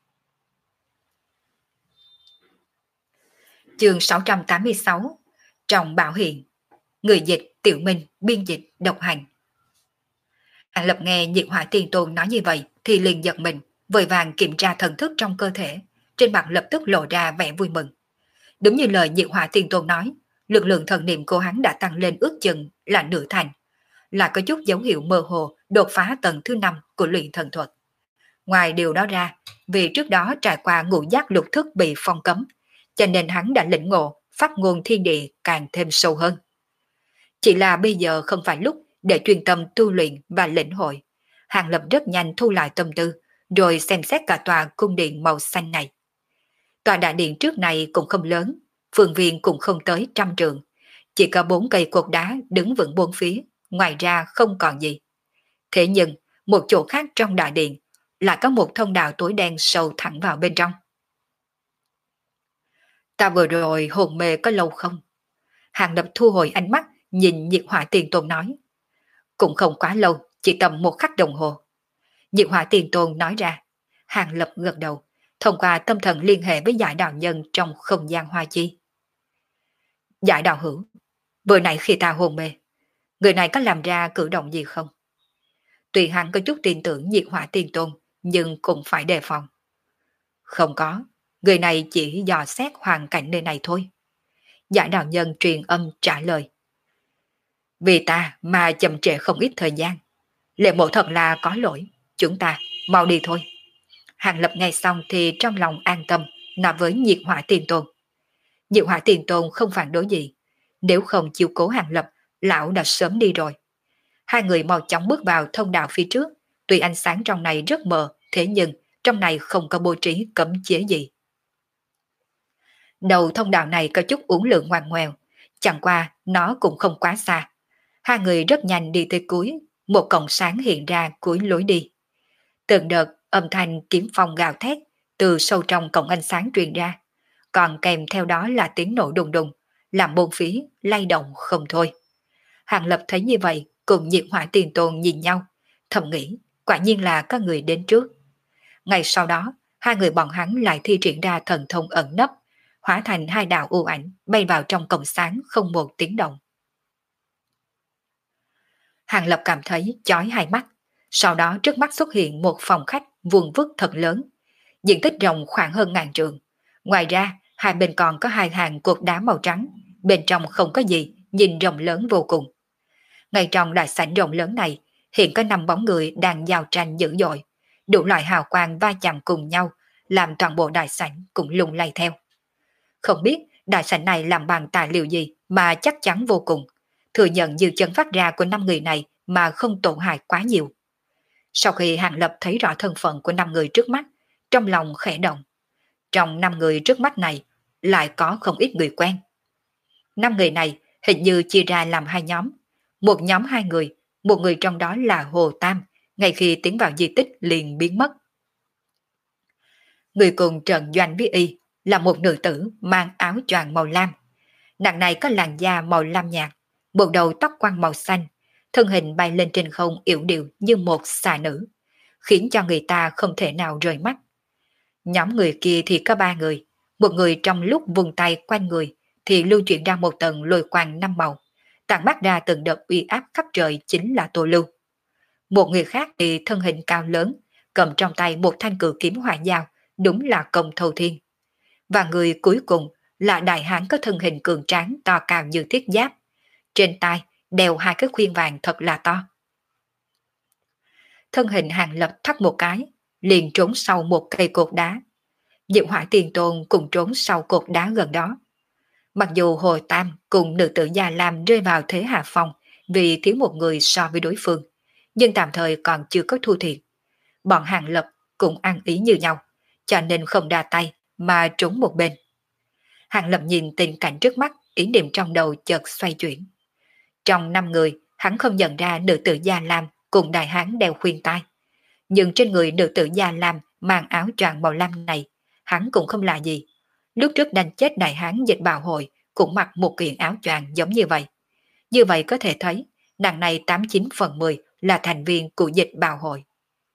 Speaker 1: Chương sáu trăm tám mươi sáu, Trọng Bảo Hiện. Người dịch Tiểu Minh, biên dịch độc hành. Hàng Lập nghe Nhiệt Hỏa Tiên Tôn nói như vậy thì liền giật mình, vội vàng kiểm tra thần thức trong cơ thể, trên mặt lập tức lộ ra vẻ vui mừng. Đúng như lời Nhiệt Hỏa Tiên Tôn nói, lực lượng thần niệm của hắn đã tăng lên ước chừng là nửa thành, là có chút dấu hiệu mơ hồ đột phá tầng thứ năm của luyện thần thuật. Ngoài điều đó ra, vì trước đó trải qua ngũ giác lục thức bị phong cấm, cho nên hắn đã lĩnh ngộ phát ngôn thiên địa càng thêm sâu hơn. Chỉ là bây giờ không phải lúc để chuyên tâm tu luyện và lĩnh hội. Hàng Lập rất nhanh thu lại tâm tư, rồi xem xét cả tòa cung điện màu xanh này. Tòa đại điện trước này cũng không lớn, phương viên cũng không tới trăm trượng, chỉ có bốn cây cột đá đứng vững bốn phía, ngoài ra không còn gì. Thế nhưng, một chỗ khác trong đại điện, lại có một thông đạo tối đen sâu thẳng vào bên trong. Ta vừa rồi hồn mê có lâu không? Hàng Lập thu hồi ánh mắt, nhìn Nhiệt Hỏa Tiên Tôn nói. Cũng không quá lâu, chỉ tầm một khắc đồng hồ. Nhiệt Hỏa Tiên Tôn nói ra. Hàng Lập gật đầu, thông qua tâm thần liên hệ với giải đạo nhân trong không gian hoa chi. Giải đạo hữu, vừa nãy khi ta hồn mê, người này có làm ra cử động gì không? Tuy hắn có chút tin tưởng Nhiệt Hỏa Tiên Tôn, nhưng cũng phải đề phòng. Không có, người này chỉ dò xét hoàn cảnh nơi này thôi. Giải đạo nhân truyền âm trả lời. Vì ta mà chậm trễ không ít thời gian. Lệ mộ thật là có lỗi, chúng ta mau đi thôi. Hàng Lập nghe xong thì trong lòng an tâm, nói với Nhiệt Hỏa Tiên Tôn. Nhiệt Hỏa Tiên Tôn không phản đối gì. Nếu không chiếu cố Hàng Lập, lão đã sớm đi rồi. Hai người mau chóng bước vào thông đạo phía trước. Tuy ánh sáng trong này rất mờ, thế nhưng trong này không có bố trí cấm chế gì. Đầu thông đạo này có chút uốn lượn ngoằn ngoèo, chẳng qua nó cũng không quá xa. Hai người rất nhanh đi tới cuối, một cổng sáng hiện ra cuối lối đi. Từng đợt âm thanh kiếm phong gào thét từ sâu trong cổng ánh sáng truyền ra, còn kèm theo đó là tiếng nổ đùng đùng, làm bốn phía lay động không thôi. Hàng Lập thấy như vậy, cùng Nhiệt Hỏa Tiên Tôn nhìn nhau, thầm nghĩ quả nhiên là có người đến trước. Ngay sau đó, hai người bọn hắn lại thi triển ra thần thông ẩn nấp, hóa thành hai đạo u ảnh bay vào trong cổng sáng không một tiếng động. Hàng Lập cảm thấy chói hai mắt. Sau đó trước mắt xuất hiện một phòng khách vuông vức thật lớn, diện tích rộng khoảng hơn ngàn trượng. Ngoài ra, hai bên còn có hai hàng cột đá màu trắng, bên trong không có gì, nhìn rộng lớn vô cùng. Ngay trong đại sảnh rộng lớn này, hiện có năm bóng người đang giao tranh dữ dội, đủ loại hào quang va chạm cùng nhau, làm toàn bộ đại sảnh cũng lung lay theo. Không biết đại sảnh này làm bằng tài liệu gì mà chắc chắn vô cùng, thừa nhận dư chân phát ra của năm người này mà không tổn hại quá nhiều. Sau khi Hàng Lập thấy rõ thân phận của năm người trước mắt, trong lòng khẽ động. Trong năm người trước mắt này, lại có không ít người quen. Năm người này hình như chia ra làm hai nhóm. Một nhóm hai người, một người trong đó là Hồ Tam, ngay khi tiến vào di tích liền biến mất. Người cùng trận doanh với y là một nữ tử mang áo choàng màu lam. Nàng này có làn da màu lam nhạt, bộ đầu tóc quăn màu xanh, thân hình bay lên trên không yểu điệu như một xà nữ, khiến cho người ta không thể nào rời mắt. Nhóm người kia thì có ba người, một người trong lúc vùng tay quanh người thì lưu chuyển ra một tầng lôi quang năm màu, tản mát ra từng đợt uy áp khắp trời chính là Tô Lưu. Một người khác thì thân hình cao lớn, cầm trong tay một thanh cự kiếm hỏa dao, đúng là Công Thâu Thiên. Và người cuối cùng là đại hán có thân hình cường tráng to cao như thiết giáp, trên tai đeo hai cái khuyên vàng thật là to. Thân hình Hàng Lập thắt một cái, liền trốn sau một cây cột đá. Diệu Hỏa Tiền Tôn cùng trốn sau cột đá gần đó. Mặc dù Hồ Tam cùng nữ tử Già Lam rơi vào thế hạ phong vì thiếu một người so với đối phương, nhưng tạm thời còn chưa có thu thiệt. Bọn Hàng Lập cũng ăn ý như nhau, cho nên không đa tay mà trốn một bên. Hàng Lập nhìn tình cảnh trước mắt, ý niệm trong đầu chợt xoay chuyển. Trong năm người, hắn không nhận ra nữ tử Gia Lam cùng đại hán đeo khuyên tai. Nhưng trên người nữ tử Gia Lam mang áo choàng màu lam này, hắn cũng không lạ gì. Lúc trước đánh chết đại hán dịch bào hội cũng mặc một kiện áo choàng giống như vậy. Như vậy có thể thấy, nàng này tám chín phần mười là thành viên của dịch bào hội.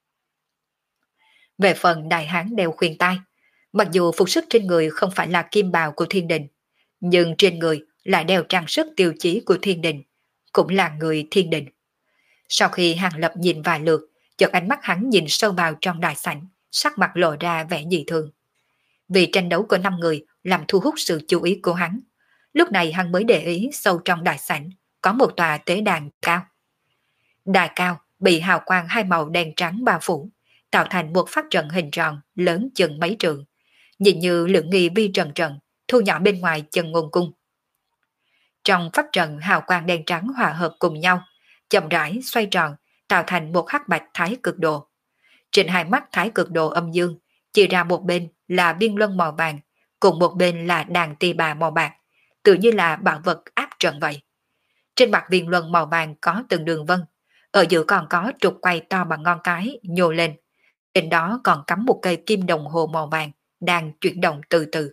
Speaker 1: Về phần đại hán đeo khuyên tai, mặc dù phục sức trên người không phải là kim bào của thiên đình, nhưng trên người lại đeo trang sức tiêu chí của thiên đình, cũng là người thiên đình. Sau khi Hàng Lập nhìn vài lượt, chợt ánh mắt hắn nhìn sâu vào trong đại sảnh, sắc mặt lộ ra vẻ dị thường. Vì tranh đấu của năm người làm thu hút sự chú ý của hắn, lúc này hắn mới để ý sâu trong đại sảnh có một tòa tế đàn cao. Đài cao bị hào quang hai màu đen trắng bao phủ, tạo thành một pháp trận hình tròn lớn chừng mấy trượng, nhìn như lượng nghi vi trần trận, thu nhỏ bên ngoài chân ngôn cung. Trong pháp trận hào quang đen trắng hòa hợp cùng nhau, chậm rãi xoay tròn, tạo thành một hắc bạch thái cực đồ. Trên hai mắt thái cực đồ âm dương, chia ra một bên là biên luân màu vàng, cùng một bên là đàn tỳ bà màu bạc, tự như là bảo vật áp trận vậy. Trên mặt biên luân màu vàng có từng đường vân, ở giữa còn có trục quay to bằng ngón cái nhô lên. Trên đó còn cắm một cây kim đồng hồ màu vàng đang chuyển động từ từ.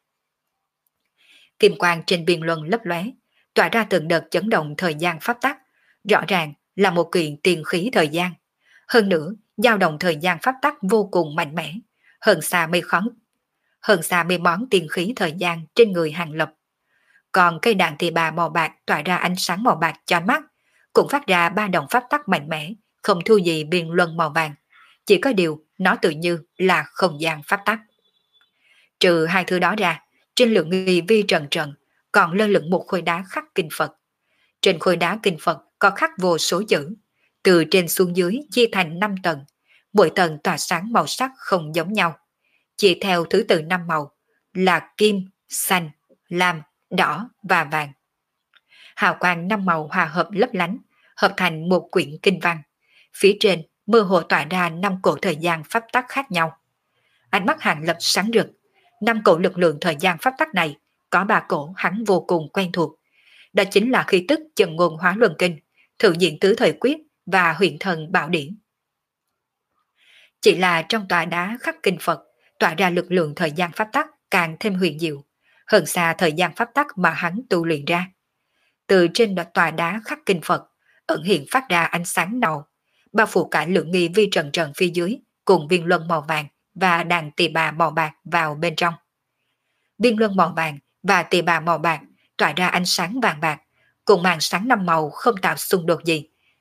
Speaker 1: Kim quang trên biên luân lấp lóe, tỏa ra từng đợt chấn động thời gian pháp tắc, rõ ràng là một kiện tiền khí thời gian. Hơn nữa, dao động thời gian pháp tắc vô cùng mạnh mẽ, hơn xa mây khói, hơn xa mây món tiền khí thời gian trên người Hàng Lập. Còn cây đàn tỳ bà màu bạc tỏa ra ánh sáng màu bạc cho mắt, cũng phát ra ba động pháp tắc mạnh mẽ, không thua gì biên luân màu vàng. Chỉ có điều nó tự như là không gian pháp tắc. Trừ hai thứ đó ra, trên lượng nghi vi trần trần còn lơ lửng một khối đá khắc kinh Phật. Trên khối đá kinh Phật có khắc vô số chữ, từ trên xuống dưới chia thành năm tầng, mỗi tầng tỏa sáng màu sắc không giống nhau, chỉ theo thứ tự năm màu là kim, xanh, lam, đỏ và vàng. Hào quang năm màu hòa hợp lấp lánh, hợp thành một quyển kinh văn. Phía trên mơ hồ tỏa ra năm cổ thời gian pháp tắc khác nhau. Ánh mắt Hàng Lập sáng rực, năm cổ lực lượng thời gian pháp tắc này có ba cổ hắn vô cùng quen thuộc. Đó chính là khí tức Chân Ngôn Hóa Luân Kinh, Thượng Diện Tứ Thời Quyết và Huyền Thần Bảo Điển. Chỉ là trong tòa đá khắc kinh Phật tỏa ra lực lượng thời gian pháp tắc càng thêm huyền diệu, hơn xa thời gian pháp tắc mà hắn tu luyện ra. Từ trên tòa đá khắc kinh Phật ẩn hiện phát ra ánh sáng nâu, bao phủ cả lượng nghi vi trần trần phía dưới cùng viên luân màu vàng và đàn tỳ bà màu bạc vào bên trong. Viên luân màu vàng và tỳ bà màu bạc tỏa ra ánh sáng vàng bạc, cùng màn sáng năm màu không tạo xung đột gì,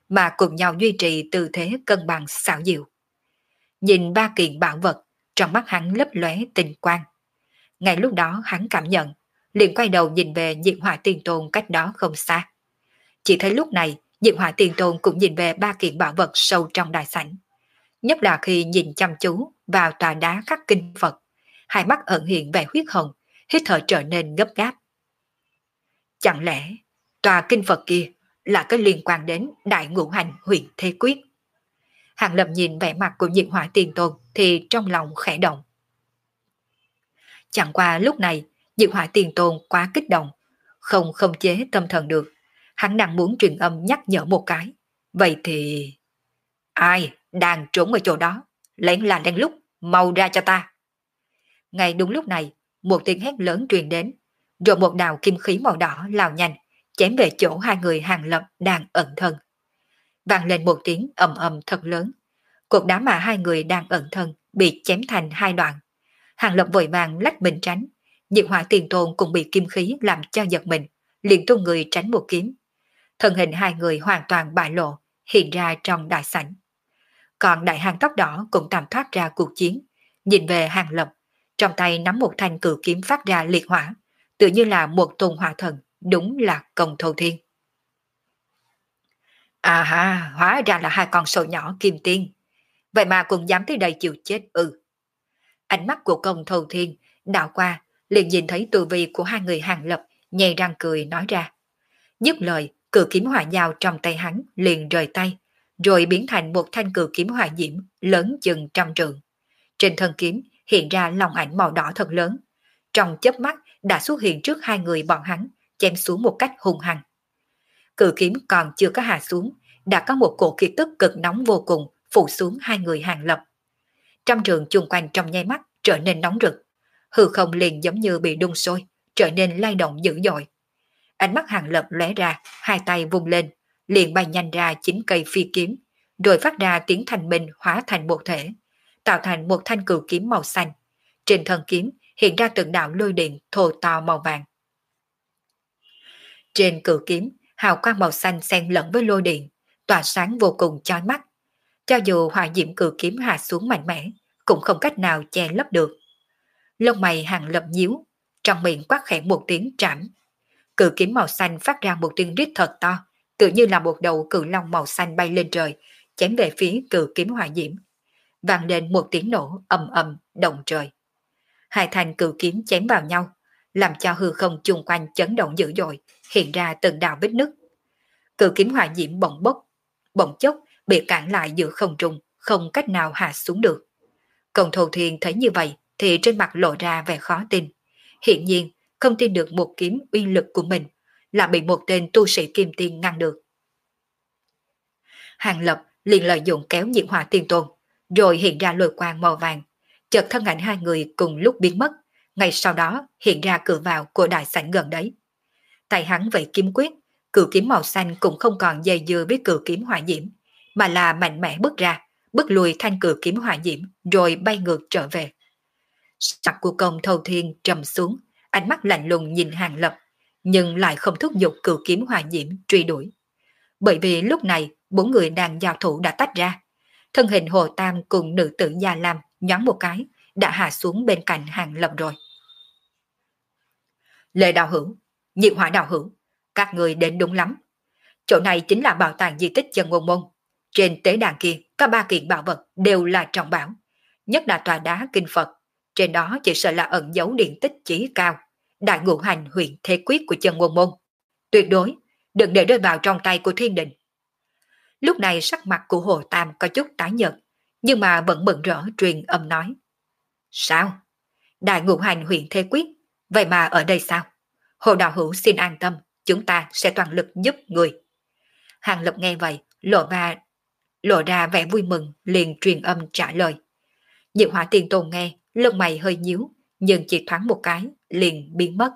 Speaker 1: mà cùng nhau duy trì tư thế cân bằng xảo diệu. Nhìn ba kiện bảo vật, trong mắt hắn lấp lóe tinh quang. Ngay lúc đó hắn cảm nhận, liền quay đầu nhìn về Diệu Hỏa Tiên Tôn cách đó không xa. Chỉ thấy lúc này, Diệu Hỏa Tiên Tôn cũng nhìn về ba kiện bảo vật sâu trong đại sảnh. Nhất là khi nhìn chăm chú vào tòa đá khắc kinh Phật, hai mắt ẩn hiện vẻ huyết hồng, hít thở trở nên gấp gáp. Chẳng lẽ tòa kinh Phật kia là cái liên quan đến đại ngũ hành huyền thế quyết? Hàng Lập nhìn vẻ mặt của Diệu Hỏa Tiên Tôn thì trong lòng khẽ động. Chẳng qua lúc này, Diệu Hỏa Tiên Tôn quá kích động, không khống chế tâm thần được. Hắn đang muốn truyền âm nhắc nhở một cái. Vậy thì... Ai đang trốn ở chỗ đó? Lén là lén lúc, mau ra cho ta. Ngay đúng lúc này, một tiếng hét lớn truyền đến, rồi một đạo kim khí màu đỏ lao nhanh, chém về chỗ hai người Hàng Lập đang ẩn thân. Vang lên một tiếng ầm ầm thật lớn. Cột đá mà hai người đang ẩn thân bị chém thành hai đoạn. Hàng Lập vội vàng lách mình tránh, Diệu Hỏa Tiên Tôn cũng bị kim khí làm cho giật mình, liền tung người tránh một kiếm. Thân hình hai người hoàn toàn bại lộ, hiện ra trong đại sảnh. Còn đại hàng tóc đỏ cũng tạm thoát ra cuộc chiến, nhìn về Hàng Lập, trong tay nắm một thanh cự kiếm phát ra liệt hỏa, tự như là một tôn hỏa thần, đúng là Công Thâu Thiên. À ha, hóa ra là hai con sâu nhỏ kim tiên, vậy mà cũng dám tới đây chịu chết ư? Ánh mắt của Công Thâu Thiên đảo qua, liền nhìn thấy tu vi của hai người Hàng Lập, nhè răng cười nói ra. Dứt lời, cự kiếm hỏa dao trong tay hắn liền rời tay, rồi biến thành một thanh cự kiếm hỏa diễm lớn chừng trăm trượng. Trên thân kiếm hiện ra lòng ảnh màu đỏ thật lớn, trong chớp mắt đã xuất hiện trước hai người bọn hắn, chém xuống một cách hung hăng. Cự kiếm còn chưa có hạ xuống, đã có một cổ khí tức cực nóng vô cùng phủ xuống hai người Hàng Lập. Trăm trường chung quanh trong nháy mắt trở nên nóng rực, hư không liền giống như bị đun sôi, trở nên lay động dữ dội. Ánh mắt Hàng Lập lóe ra, hai tay vung lên, liền bay nhanh ra chín cây phi kiếm, rồi phát ra tiếng thanh minh hóa thành một thể, tạo thành một thanh cự kiếm màu xanh. Trên thân kiếm hiện ra từng đạo lôi điện thô to màu vàng. Trên cự kiếm, hào quang màu xanh xen lẫn với lôi điện, tỏa sáng vô cùng chói mắt. Cho dù hỏa diễm cự kiếm hạ xuống mạnh mẽ, cũng không cách nào che lấp được. Lông mày Hàng Lập nhíu, trong miệng quát khẽ một tiếng trảm. Cự kiếm màu xanh phát ra một tiếng rít thật to, tự như là một đầu cự long màu xanh bay lên trời, chém về phía cự kiếm hỏa diễm. Vang lên một tiếng nổ ầm ầm động trời. Hai thanh cự kiếm chém vào nhau, làm cho hư không chung quanh chấn động dữ dội, hiện ra từng đạo vết nứt. Cự kiếm hỏa diễm bỗng bốc, bỗng chốc bị cản lại giữa không trung, không cách nào hạ xuống được. Công Thâu Thiên thấy như vậy thì trên mặt lộ ra vẻ khó tin. Hiện nhiên không tin được một kiếm uy lực của mình là bị một tên tu sĩ kim tiên ngăn được. Hàng Lập liền lợi dụng kéo Diệu Hỏa Tiên Tôn, rồi hiện ra lôi quang màu vàng, chợt thân ảnh hai người cùng lúc biến mất, ngay sau đó hiện ra cửa vào của đại sảnh gần đấy. Tay hắn vẫy kiếm quyết, cự kiếm màu xanh cũng không còn dây dưa với cự kiếm hỏa diễm, mà là mạnh mẽ bước ra, bước lùi thanh cự kiếm hỏa diễm, rồi bay ngược trở về. Sắc của Công Thâu Thiên trầm xuống, ánh mắt lạnh lùng nhìn Hàng Lập, nhưng lại không thúc giục cự kiếm hỏa diễm truy đuổi. Bởi vì lúc này bốn người đang giao thủ đã tách ra, thân hình Hồ Tam cùng nữ tử Gia Lam nhoáng một cái đã hạ xuống bên cạnh Hàng Lập rồi. Lệ đạo hữu, Diệu Hỏa đạo hữu, các người đến đúng lắm. Chỗ này chính là bảo tàng di tích Chân Ngôn Môn. Trên tế đàn kia có ba kiện bảo vật đều là trọng bảo, nhất là tòa đá kinh Phật. Trên đó chỉ sợ là ẩn dấu điện tích chí cao, đại ngũ hành huyền thế quyết của Chân Ngôn Môn. Tuyệt đối đừng để rơi vào trong tay của thiên đình. Lúc này sắc mặt của Hồ Tam có chút tái nhợt, nhưng mà vẫn mừng rỡ truyền âm nói. Sao? Đại ngũ hành huyền thế quyết, vậy mà ở đây sao? Hồ đạo hữu xin an tâm, chúng ta sẽ toàn lực giúp người. Hàng Lập nghe vậy, lộ ra, lộ ra vẻ vui mừng, liền truyền âm trả lời. Diệu Hỏa Tiên Tôn nghe, lông mày hơi nhíu, nhưng chỉ thoáng một cái, liền biến mất.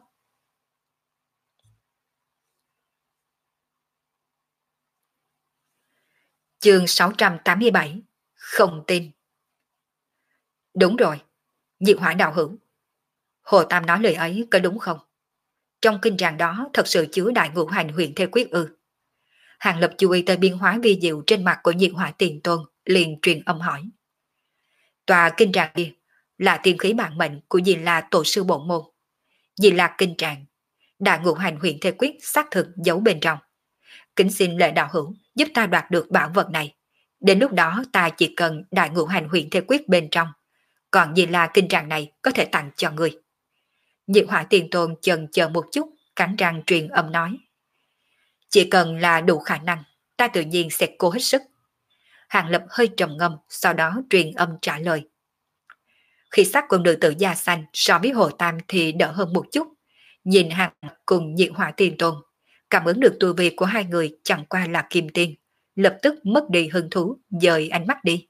Speaker 1: Chương sáu trăm tám mươi bảy. Không tin. Đúng rồi, Diệu Hỏa đạo hữu. Hồ Tam nói lời ấy có đúng không? Trong kinh tràng đó thật sự chứa đại ngũ hành huyền thế quyết ư? Hàng Lập chú ý tới biến hóa vi diệu trên mặt của Nhiệt Hỏa Tiền Tôn, liền truyền âm hỏi. Tòa kinh tràng kia là tiên khí bản mệnh của Di La tổ sư bổn môn. Di La kinh tràng, đại ngũ hành huyền thế quyết xác thực giấu bên trong. Kính xin Lệ đạo hữu giúp ta đoạt được bảo vật này. Đến lúc đó ta chỉ cần đại ngũ hành huyền thế quyết bên trong. Còn Di La kinh tràng này có thể tặng cho người. Nhiệt Hỏa Tiền Tôn chần chờ một chút, cắn răng truyền âm nói. Chỉ cần là đủ khả năng, ta tự nhiên sẽ cố hết sức. Hàng Lập hơi trầm ngâm, sau đó truyền âm trả lời. Khi sắc của nữ tử da xanh so với Hồ Tam thì đỡ hơn một chút. Nhìn Hàng cùng Nhiệt Hỏa Tiền Tôn, cảm ứng được tu vi của hai người chẳng qua là kim tiên, lập tức mất đi hứng thú, dời ánh mắt đi.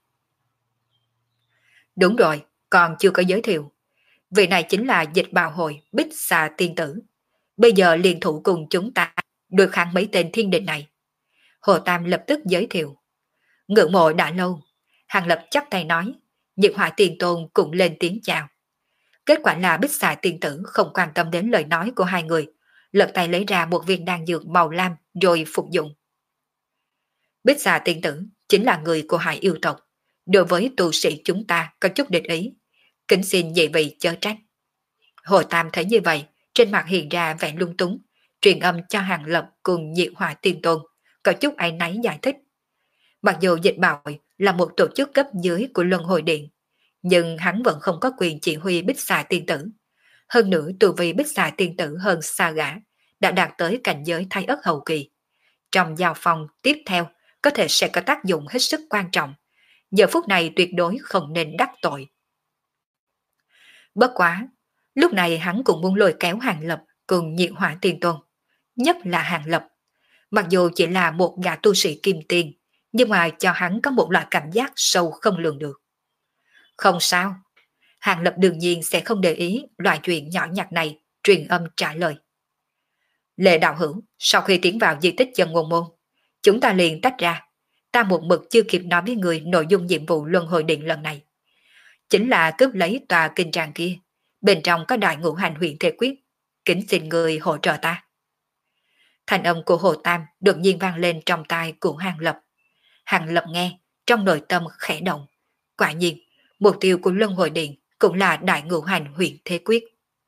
Speaker 1: Đúng rồi, còn chưa có giới thiệu. Vị này chính là Dịch Bào Hội Bích Xà Tiên Tử. Bây giờ liên thủ cùng chúng ta đối kháng mấy tên thiên định này. Hồ Tam lập tức giới thiệu. Ngưỡng mộ đã lâu, Hàng Lập chắp tay nói, Nhiệt Hỏa Tiền Tôn cũng lên tiếng chào. Kết quả là Bích Xà Tiên Tử không quan tâm đến lời nói của hai người, lật tay lấy ra một viên đan dược màu lam rồi phục dụng. Bích Xà Tiên Tử chính là người của Hải yêu tộc, đối với tu sĩ chúng ta có chút địch ý, kính xin vậy vị chớ trách. Hồ Tam thấy như vậy, trên mặt hiện ra vẻ lung túng, truyền âm cho Hàng Lập cùng Nhiệt Hỏa Tiên Tôn, có chút áy náy giải thích. Mặc dù Dịch Bào Hội là một tổ chức cấp dưới của Luân Hồi Điện, nhưng hắn vẫn không có quyền chỉ huy Bích Xà Tiên Tử. Hơn nữa tu vi Bích Xà Tiên Tử hơn xa gã, đã đạt tới cảnh giới thái ất hậu kỳ. Trong giao phòng tiếp theo có thể sẽ có tác dụng hết sức quan trọng. Giờ phút này tuyệt đối không nên đắc tội. Bất quá, lúc này hắn cũng muốn lôi kéo Hàng Lập cùng Nhiệt Hỏa Tiên Tôn, nhất là Hàng Lập. Mặc dù chỉ là một gã tu sĩ kim tiên, nhưng mà cho hắn có một loại cảm giác sâu không lường được. Không sao, Hàng Lập đương nhiên sẽ không để ý loại chuyện nhỏ nhặt này, truyền âm trả lời. Lệ đạo hữu, sau khi tiến vào di tích chân ngôn môn, chúng ta liền tách ra. Ta một mực chưa kịp nói với người nội dung nhiệm vụ luân hồi điện lần này. Chính là cướp lấy tòa kinh tràng kia, bên trong có đại ngũ hành huyền thể quyết, kính xin người hỗ trợ ta. Thành âm của Hồ Tam đột nhiên vang lên trong tai của Hàng Lập. Hàng Lập nghe, trong nội tâm khẽ động. Quả nhiên, mục tiêu của luân hồi điện cũng là đại ngũ hành huyền thế quyết.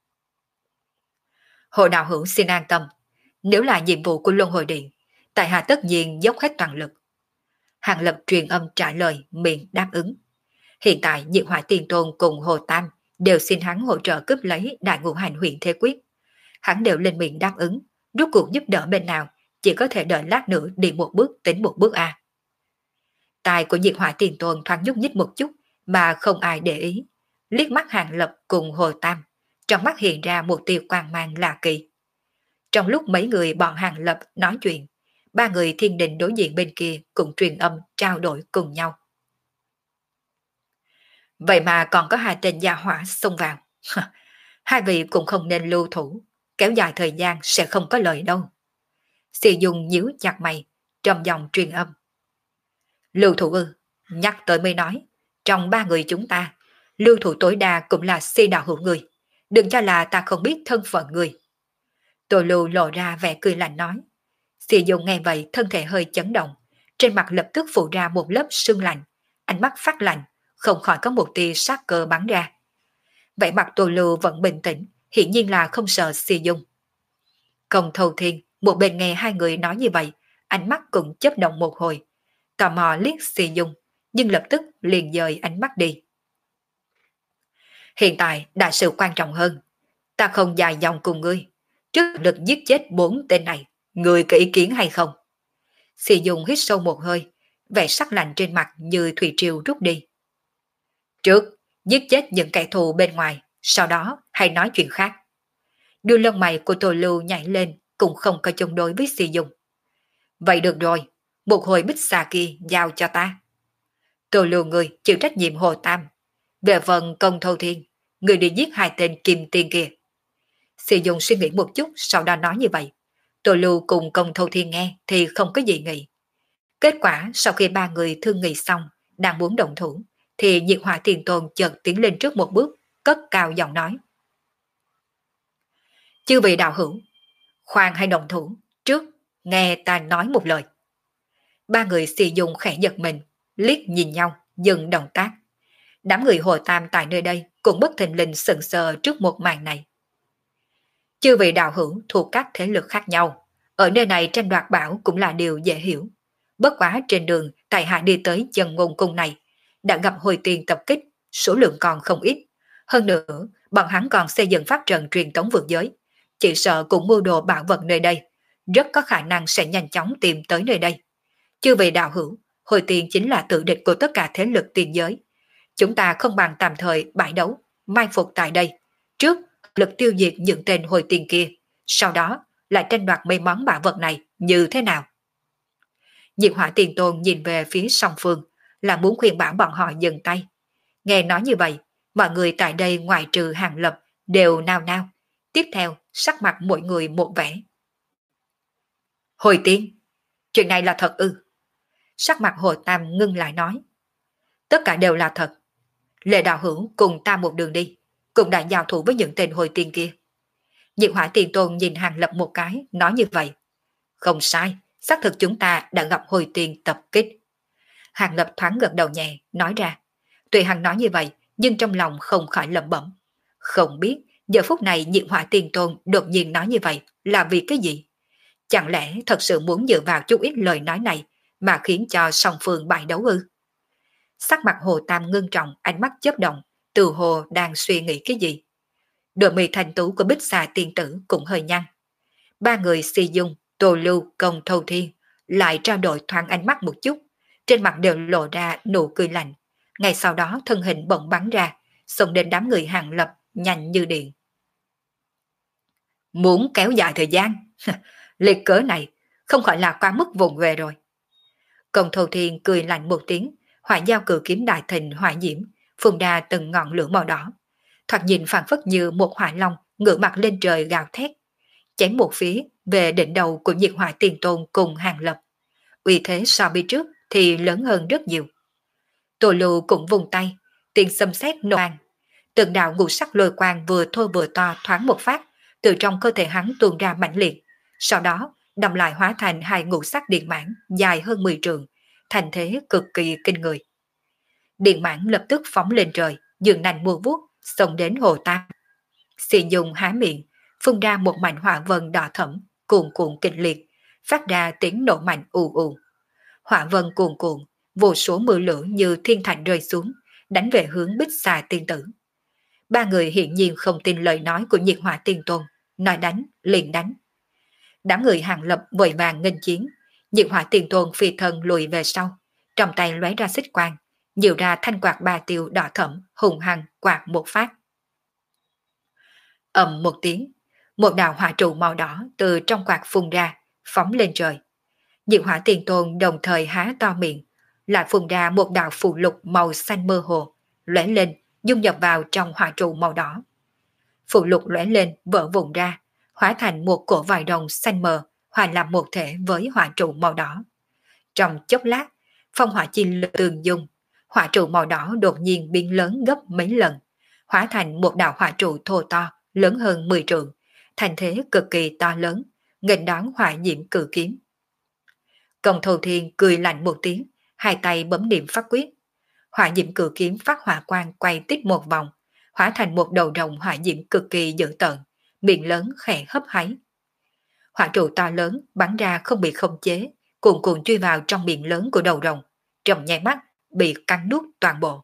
Speaker 1: Hồ đạo hữu xin an tâm, nếu là nhiệm vụ của luân hồi điện, tại hạ tất nhiên dốc hết toàn lực. Hàng Lập truyền âm trả lời, miệng đáp ứng. Hiện tại Nhiệt Hỏa Tiên Tôn cùng Hồ Tam đều xin hắn hỗ trợ cướp lấy đại ngũ hành huyền thế quyết. Hắn đều lên miệng đáp ứng, rốt cuộc giúp đỡ bên nào, chỉ có thể đợi lát nữa đi một bước tính một bước a. Tai của Nhiệt Hỏa Tiên Tôn thoáng nhúc nhích một chút mà không ai để ý. Liếc mắt Hàng Lập cùng Hồ Tam, trong mắt hiện ra một tia quang mang lạ kỳ. Trong lúc mấy người bọn Hàng Lập nói chuyện, ba người thiên đình đối diện bên kia cũng truyền âm trao đổi cùng nhau. Vậy mà còn có hai tên gia hỏa xông vào. Hai vị cũng không nên lưu thủ, kéo dài thời gian sẽ không có lợi đâu. Xì Dung nhíu chặt mày, trầm giọng truyền âm. Lưu thủ ư, nhắc tới mới nói, trong ba người chúng ta, lưu thủ tối đa cũng là Si đạo hữu người, đừng cho là ta không biết thân phận người. Tô Lưu lộ ra vẻ cười lạnh nói. Xì Dung nghe vậy thân thể hơi chấn động, trên mặt lập tức phủ ra một lớp sương lạnh, ánh mắt phát lạnh, không khỏi có một tia sát cơ bắn ra. Vậy mặt Tô Lưu vẫn bình tĩnh, hiển nhiên là không sợ Xì Dung. Công Thâu Thiên một bên nghe hai người nói như vậy, ánh mắt cũng chớp động một hồi, tò mò liếc Xì Dung, nhưng lập tức liền dời ánh mắt đi. Hiện tại đại sự quan trọng hơn, ta không dài dòng cùng ngươi, trước lực giết chết bốn tên này, ngươi có ý kiến hay không? Xì Dung hít sâu một hơi, vẻ sắc lạnh trên mặt như thủy triều rút đi. Trước, giết chết những kẻ thù bên ngoài, sau đó hãy nói chuyện khác. Đôi lông mày của Tô Lưu nhảy lên, cũng không có chống đối với Xì Dung. Vậy được rồi, một hồi bích xà kia giao cho ta. Tô Lưu người chịu trách nhiệm Hồ Tam. Về phần Công Thâu Thiên, người đi giết hai tên kim tiên kia. Xì Dung suy nghĩ một chút, sau đó nói như vậy. Tô Lưu cùng Công Thâu Thiên nghe thì không có gì nghĩ. Kết quả sau khi ba người thương nghị xong, đang muốn động thủ, thì Nhiệt Hỏa Tiền Tôn chợt tiến lên trước một bước, cất cao giọng nói. Chư vị đạo hữu, khoan hay động thủ, trước nghe ta nói một lời. Ba người xì dùng khẽ giật mình, liếc nhìn nhau, dừng động tác. Đám người Hồ Tam tại nơi đây cũng bất thình lình sững sờ trước một màn này. Chư vị đạo hữu thuộc các thế lực khác nhau, ở nơi này tranh đoạt bảo cũng là điều dễ hiểu. Bất quá trên đường tại hạ đi tới chân ngôn cung này, đã gặp hồi tiền tập kích, số lượng còn không ít. Hơn nữa, bọn hắn còn xây dựng pháp trận truyền tống vượt giới. Chỉ sợ cũng mưu đồ bảo vật nơi đây, rất có khả năng sẽ nhanh chóng tìm tới nơi đây. Chư vị đạo hữu, hồi tiền chính là tự địch của tất cả thế lực tiền giới. Chúng ta không bằng tạm thời bãi đấu, mai phục tại đây. Trước, lực tiêu diệt những tên hồi tiền kia, sau đó lại tranh đoạt mấy món bảo vật này như thế nào? Diệt Hỏa Tiền Tôn nhìn về phía song phương, là muốn khuyên bảo bọn họ dừng tay. Nghe nói như vậy, mọi người tại đây ngoại trừ Hàng Lập đều nao nao. Tiếp theo, sắc mặt mỗi người một vẻ. Hồi tiên, chuyện này là thật ư? Sắc mặt Hồ Tam ngưng lại nói. Tất cả đều là thật. Lệ đạo hữu cùng ta một đường đi, cũng đã giao thủ với những tên hồi tiên kia. Diệt Hỏa Tiền Tôn nhìn Hàng Lập một cái, nói như vậy. Không sai, xác thực chúng ta đã gặp hồi tiên tập kích. Hàng Lập thoáng gật đầu nhẹ, nói ra. Tuy hắn nói như vậy, nhưng trong lòng không khỏi lẩm bẩm. Không biết, giờ phút này Diệt Hỏa Tiền Tôn đột nhiên nói như vậy là vì cái gì? Chẳng lẽ thật sự muốn dựa vào chút ít lời nói này mà khiến cho song phương bại đấu ư? Sắc mặt Hồ Tam ngưng trọng, ánh mắt chớp động, từ hồ đang suy nghĩ cái gì. Đôi mi thành tú của Bích Xà tiên tử cũng hơi nhăn. Ba người Si Dung, Tô Lưu, Công Thâu Thiên lại trao đổi thoáng ánh mắt một chút, trên mặt đều lộ ra nụ cười lạnh. Ngay sau đó thân hình bỗng bắn ra, xông đến đám người Hàng Lập nhanh như điện. Muốn kéo dài thời gian, liệt cớ này không phải là quá mức vùng về rồi. Công Thâu Thiên cười lạnh một tiếng, hỏa giao cử kiếm đại thịnh hỏa diễm, phun ra từng ngọn lửa màu đỏ. Thoạt nhìn phản phất như một hỏa long ngửa mặt lên trời gào thét, chém một phía về đỉnh đầu của Diệt Hỏa Tiền Tôn cùng Hàng Lập. Uy thế so với trước thì lớn hơn rất nhiều. Tô Lưu cũng vùng tay, tiền xâm xét nổ vang. Từng đạo ngũ sắc lôi quang vừa thô vừa to thoáng một phát, từ trong cơ thể hắn tuôn ra mãnh liệt, sau đó đâm lại hóa thành hai ngũ sắc điện mãn dài hơn mười trượng, thành thế cực kỳ kinh người. Điện mãn lập tức phóng lên trời, dường nành mua vuốt, xông đến Hồ Tam. Xì Dùng há miệng, phun ra một mảnh hỏa vân đỏ thẫm, cuồn cuộn kịch liệt, phát ra tiếng nổ mạnh ù ù. Hỏa vân cuồn cuộn, vô số mưa lửa như thiên thạch rơi xuống, đánh về hướng Bích Xà tiên tử. Ba người hiển nhiên không tin lời nói của Diệt Hỏa Tiên Tôn, nói đánh, liền đánh. Đám người Hàng Lập vội vàng nghênh chiến, Diệt Hỏa Tiên Tôn phi thân lùi về sau, trong tay lóe ra xích quang, nhiều ra thanh quạt ba tiêu đỏ thẫm, hùng hăng quạt một phát. Ầm một tiếng, một đạo hỏa trụ màu đỏ từ trong quạt phun ra, phóng lên trời. Diệt Hỏa Tiền Tôn đồng thời há to miệng, lại phun ra một đạo phù lục màu xanh mơ hồ, lóe lên, dung nhập vào trong hỏa trụ màu đỏ. Phù lục lóe lên, vỡ vụn ra, hóa thành một cổ vải đồng xanh mờ, hòa làm một thể với hỏa trụ màu đỏ. Trong chốc lát, phong hỏa chi lực tường dung, hỏa trụ màu đỏ đột nhiên biến lớn gấp mấy lần, hóa thành một đạo hỏa trụ thô to, lớn hơn mười trượng, thành thế cực kỳ to lớn, nghênh đón hỏa diễm cử kiếm. Công Thâu Thiên cười lạnh một tiếng, hai tay bấm niệm pháp quyết. Hỏa diễm cử kiếm phát hỏa quang quay tít một vòng, hóa thành một đầu rồng hỏa diễm cực kỳ dữ tợn, miệng lớn khẽ hấp háy. Hỏa trụ to lớn bắn ra không bị khống chế, cuồn cuộn truy vào trong miệng lớn của đầu rồng, trong nháy mắt bị cắn nuốt toàn bộ.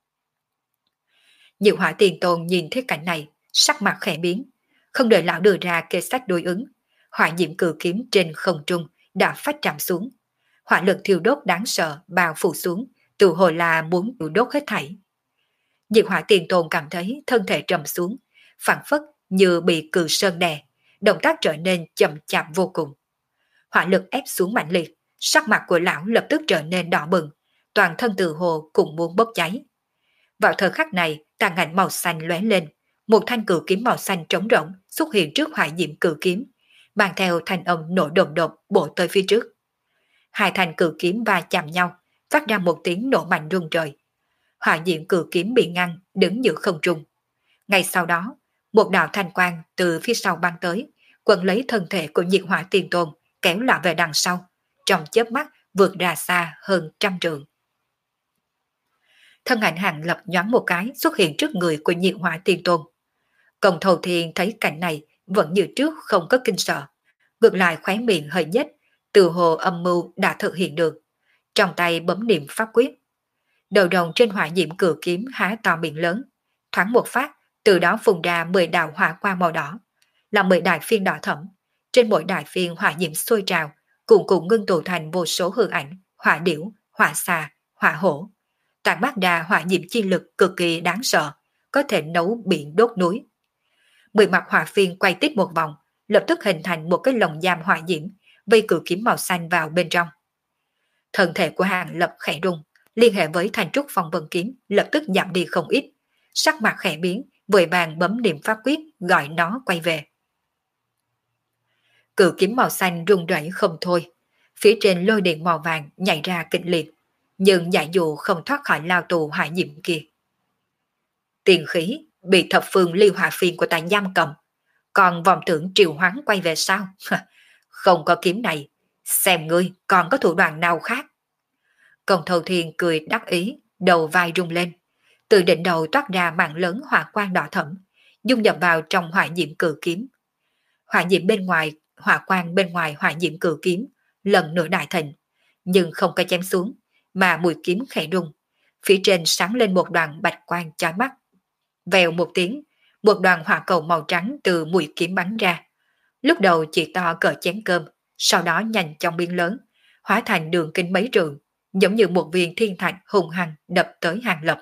Speaker 1: Diệt Hỏa Tiền Tôn nhìn thấy cảnh này, sắc mặt khẽ biến, không đợi lão đưa ra kế sách đối ứng, hỏa diễm cử kiếm trên không trung đã phát chạm xuống, hỏa lực thiêu đốt đáng sợ bao phủ xuống, tự hồ là muốn thiêu đốt hết thảy. Diệt Hỏa Tiền Tôn cảm thấy thân thể trầm xuống, phảng phất như bị cự sơn đè, động tác trở nên chậm chạp vô cùng. Hỏa lực ép xuống mạnh liệt, sắc mặt của lão lập tức trở nên đỏ bừng, toàn thân tự hồ cũng muốn bốc cháy. Vào thời khắc này, tàn ảnh màu xanh lóe lên, một thanh cử kiếm màu xanh trống rỗng xuất hiện trước hỏa diễm cử kiếm, mang theo thanh âm nổ đột đột bổ tới phía trước. Hai thanh cử kiếm va chạm nhau, phát ra một tiếng nổ mạnh rung trời. Hỏa diễm cử kiếm bị ngăn, đứng giữa không trung. Ngay sau đó, một đạo thanh quang từ phía sau băng tới, quấn lấy thân thể của Diệt Hỏa Tiền Tôn, kéo lại về đằng sau, trong chớp mắt vượt ra xa hơn trăm trượng. Thân ảnh Hàng Lập nhoáng một cái xuất hiện trước người của Nhiệt Hỏa Tiên Tôn. Công Thầu Thiên thấy cảnh này vẫn như trước không có kinh sợ, ngược lại khóe miệng hơi nhếch, từ hồ âm mưu đã thực hiện được, trong tay bấm niệm pháp quyết. Đầu đồng trên hỏa diệm cử kiếm há to miệng lớn, thoáng một phát, từ đó phun ra mười đạo hỏa quang màu đỏ, là mười đại phiên đỏ thẫm. Trên mỗi đại phiên hỏa diệm sôi trào, cùng cùng ngưng tụ thành vô số hư ảnh, hỏa điểu, hỏa xà, hỏa hổ. Tàn bát đà hỏa diệm chi lực cực kỳ đáng sợ, có thể nấu biển đốt núi. Mười mặt hỏa phiên quay tít một vòng, lập tức hình thành một cái lồng giam hỏa diễm, vây cử kiếm màu xanh vào bên trong. Thân thể của Hàng Lập khẽ rung, liên hệ với thành trúc phong vân kiếm, lập tức giảm đi không ít. Sắc mặt khẽ biến, vội vàng bấm niệm pháp quyết gọi nó quay về. Cự kiếm màu xanh rung rẩy không thôi, phía trên lôi điện màu vàng nhảy ra kịch liệt, nhưng giả dụ không thoát khỏi lao tù hỏa diệm kia. Tiền khí bị thập phương ly hỏa phiên của ta giam cầm, còn vòng tưởng triều hoán quay về sao? Không có kiếm này, xem ngươi còn có thủ đoạn nào khác. Công Thầu Thiên cười đắc ý, đầu vai rung lên, từ đỉnh đầu toát ra mảng lớn hỏa quang đỏ thẫm, dung nhập vào trong hỏa diệm cử kiếm. Hỏa diệm bên ngoài, hỏa quang bên ngoài hỏa diệm cử kiếm lần nữa đại thịnh, nhưng không có chém xuống, mà mũi kiếm khẽ rung, phía trên sáng lên một đoàn bạch quang chói mắt. Vèo một tiếng, một đoàn hỏa cầu màu trắng từ mũi kiếm bắn ra. Lúc đầu chỉ to cỡ chén cơm, sau đó nhanh chóng biến lớn, hóa thành đường kính mấy trượng, giống như một viên thiên thạch hùng hăng đập tới Hàng Lập.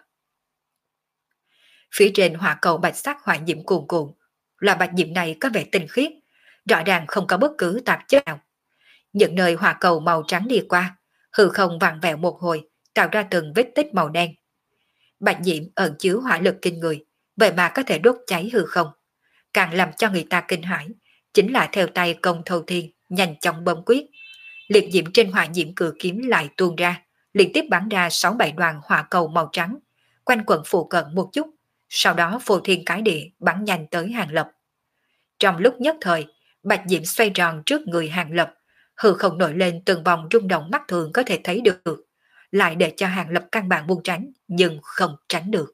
Speaker 1: Phía trên hỏa cầu bạch sắc hỏa diệm cuồn cuộn, là bạch diệm này có vẻ tinh khiết, rõ ràng không có bất cứ tạp chất nào. Những nơi hỏa cầu màu trắng đi qua, hư không vặn vẹo một hồi, tạo ra từng vết tích màu đen. Bạch diệm ẩn chứa hỏa lực kinh người, vậy mà có thể đốt cháy hư không. Càng làm cho người ta kinh hãi, chính là theo tay Công Thầu Thiên nhanh chóng bấm quyết. Liệt diệm trên hỏa diệm cử kiếm lại tuôn ra, liên tiếp bắn ra sáu bảy đoàn hỏa cầu màu trắng, quanh quẩn phụ cận một chút, sau đó phô thiên cái địa bắn nhanh tới Hàng Lập. Trong lúc nhất thời, bạch diệm xoay tròn trước người Hàng Lập, hư không nổi lên từng vòng rung động mắt thường có thể thấy được, lại để cho Hàng Lập căn bản buông tránh, nhưng không tránh được.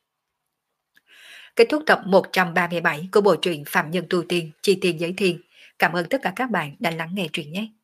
Speaker 1: Kết thúc tập một trăm ba mươi bảy của bộ truyện Phạm Nhân Tu Tiên, Chi Tiên Giới Thiên. Cảm ơn tất cả các bạn đã lắng nghe truyện nhé.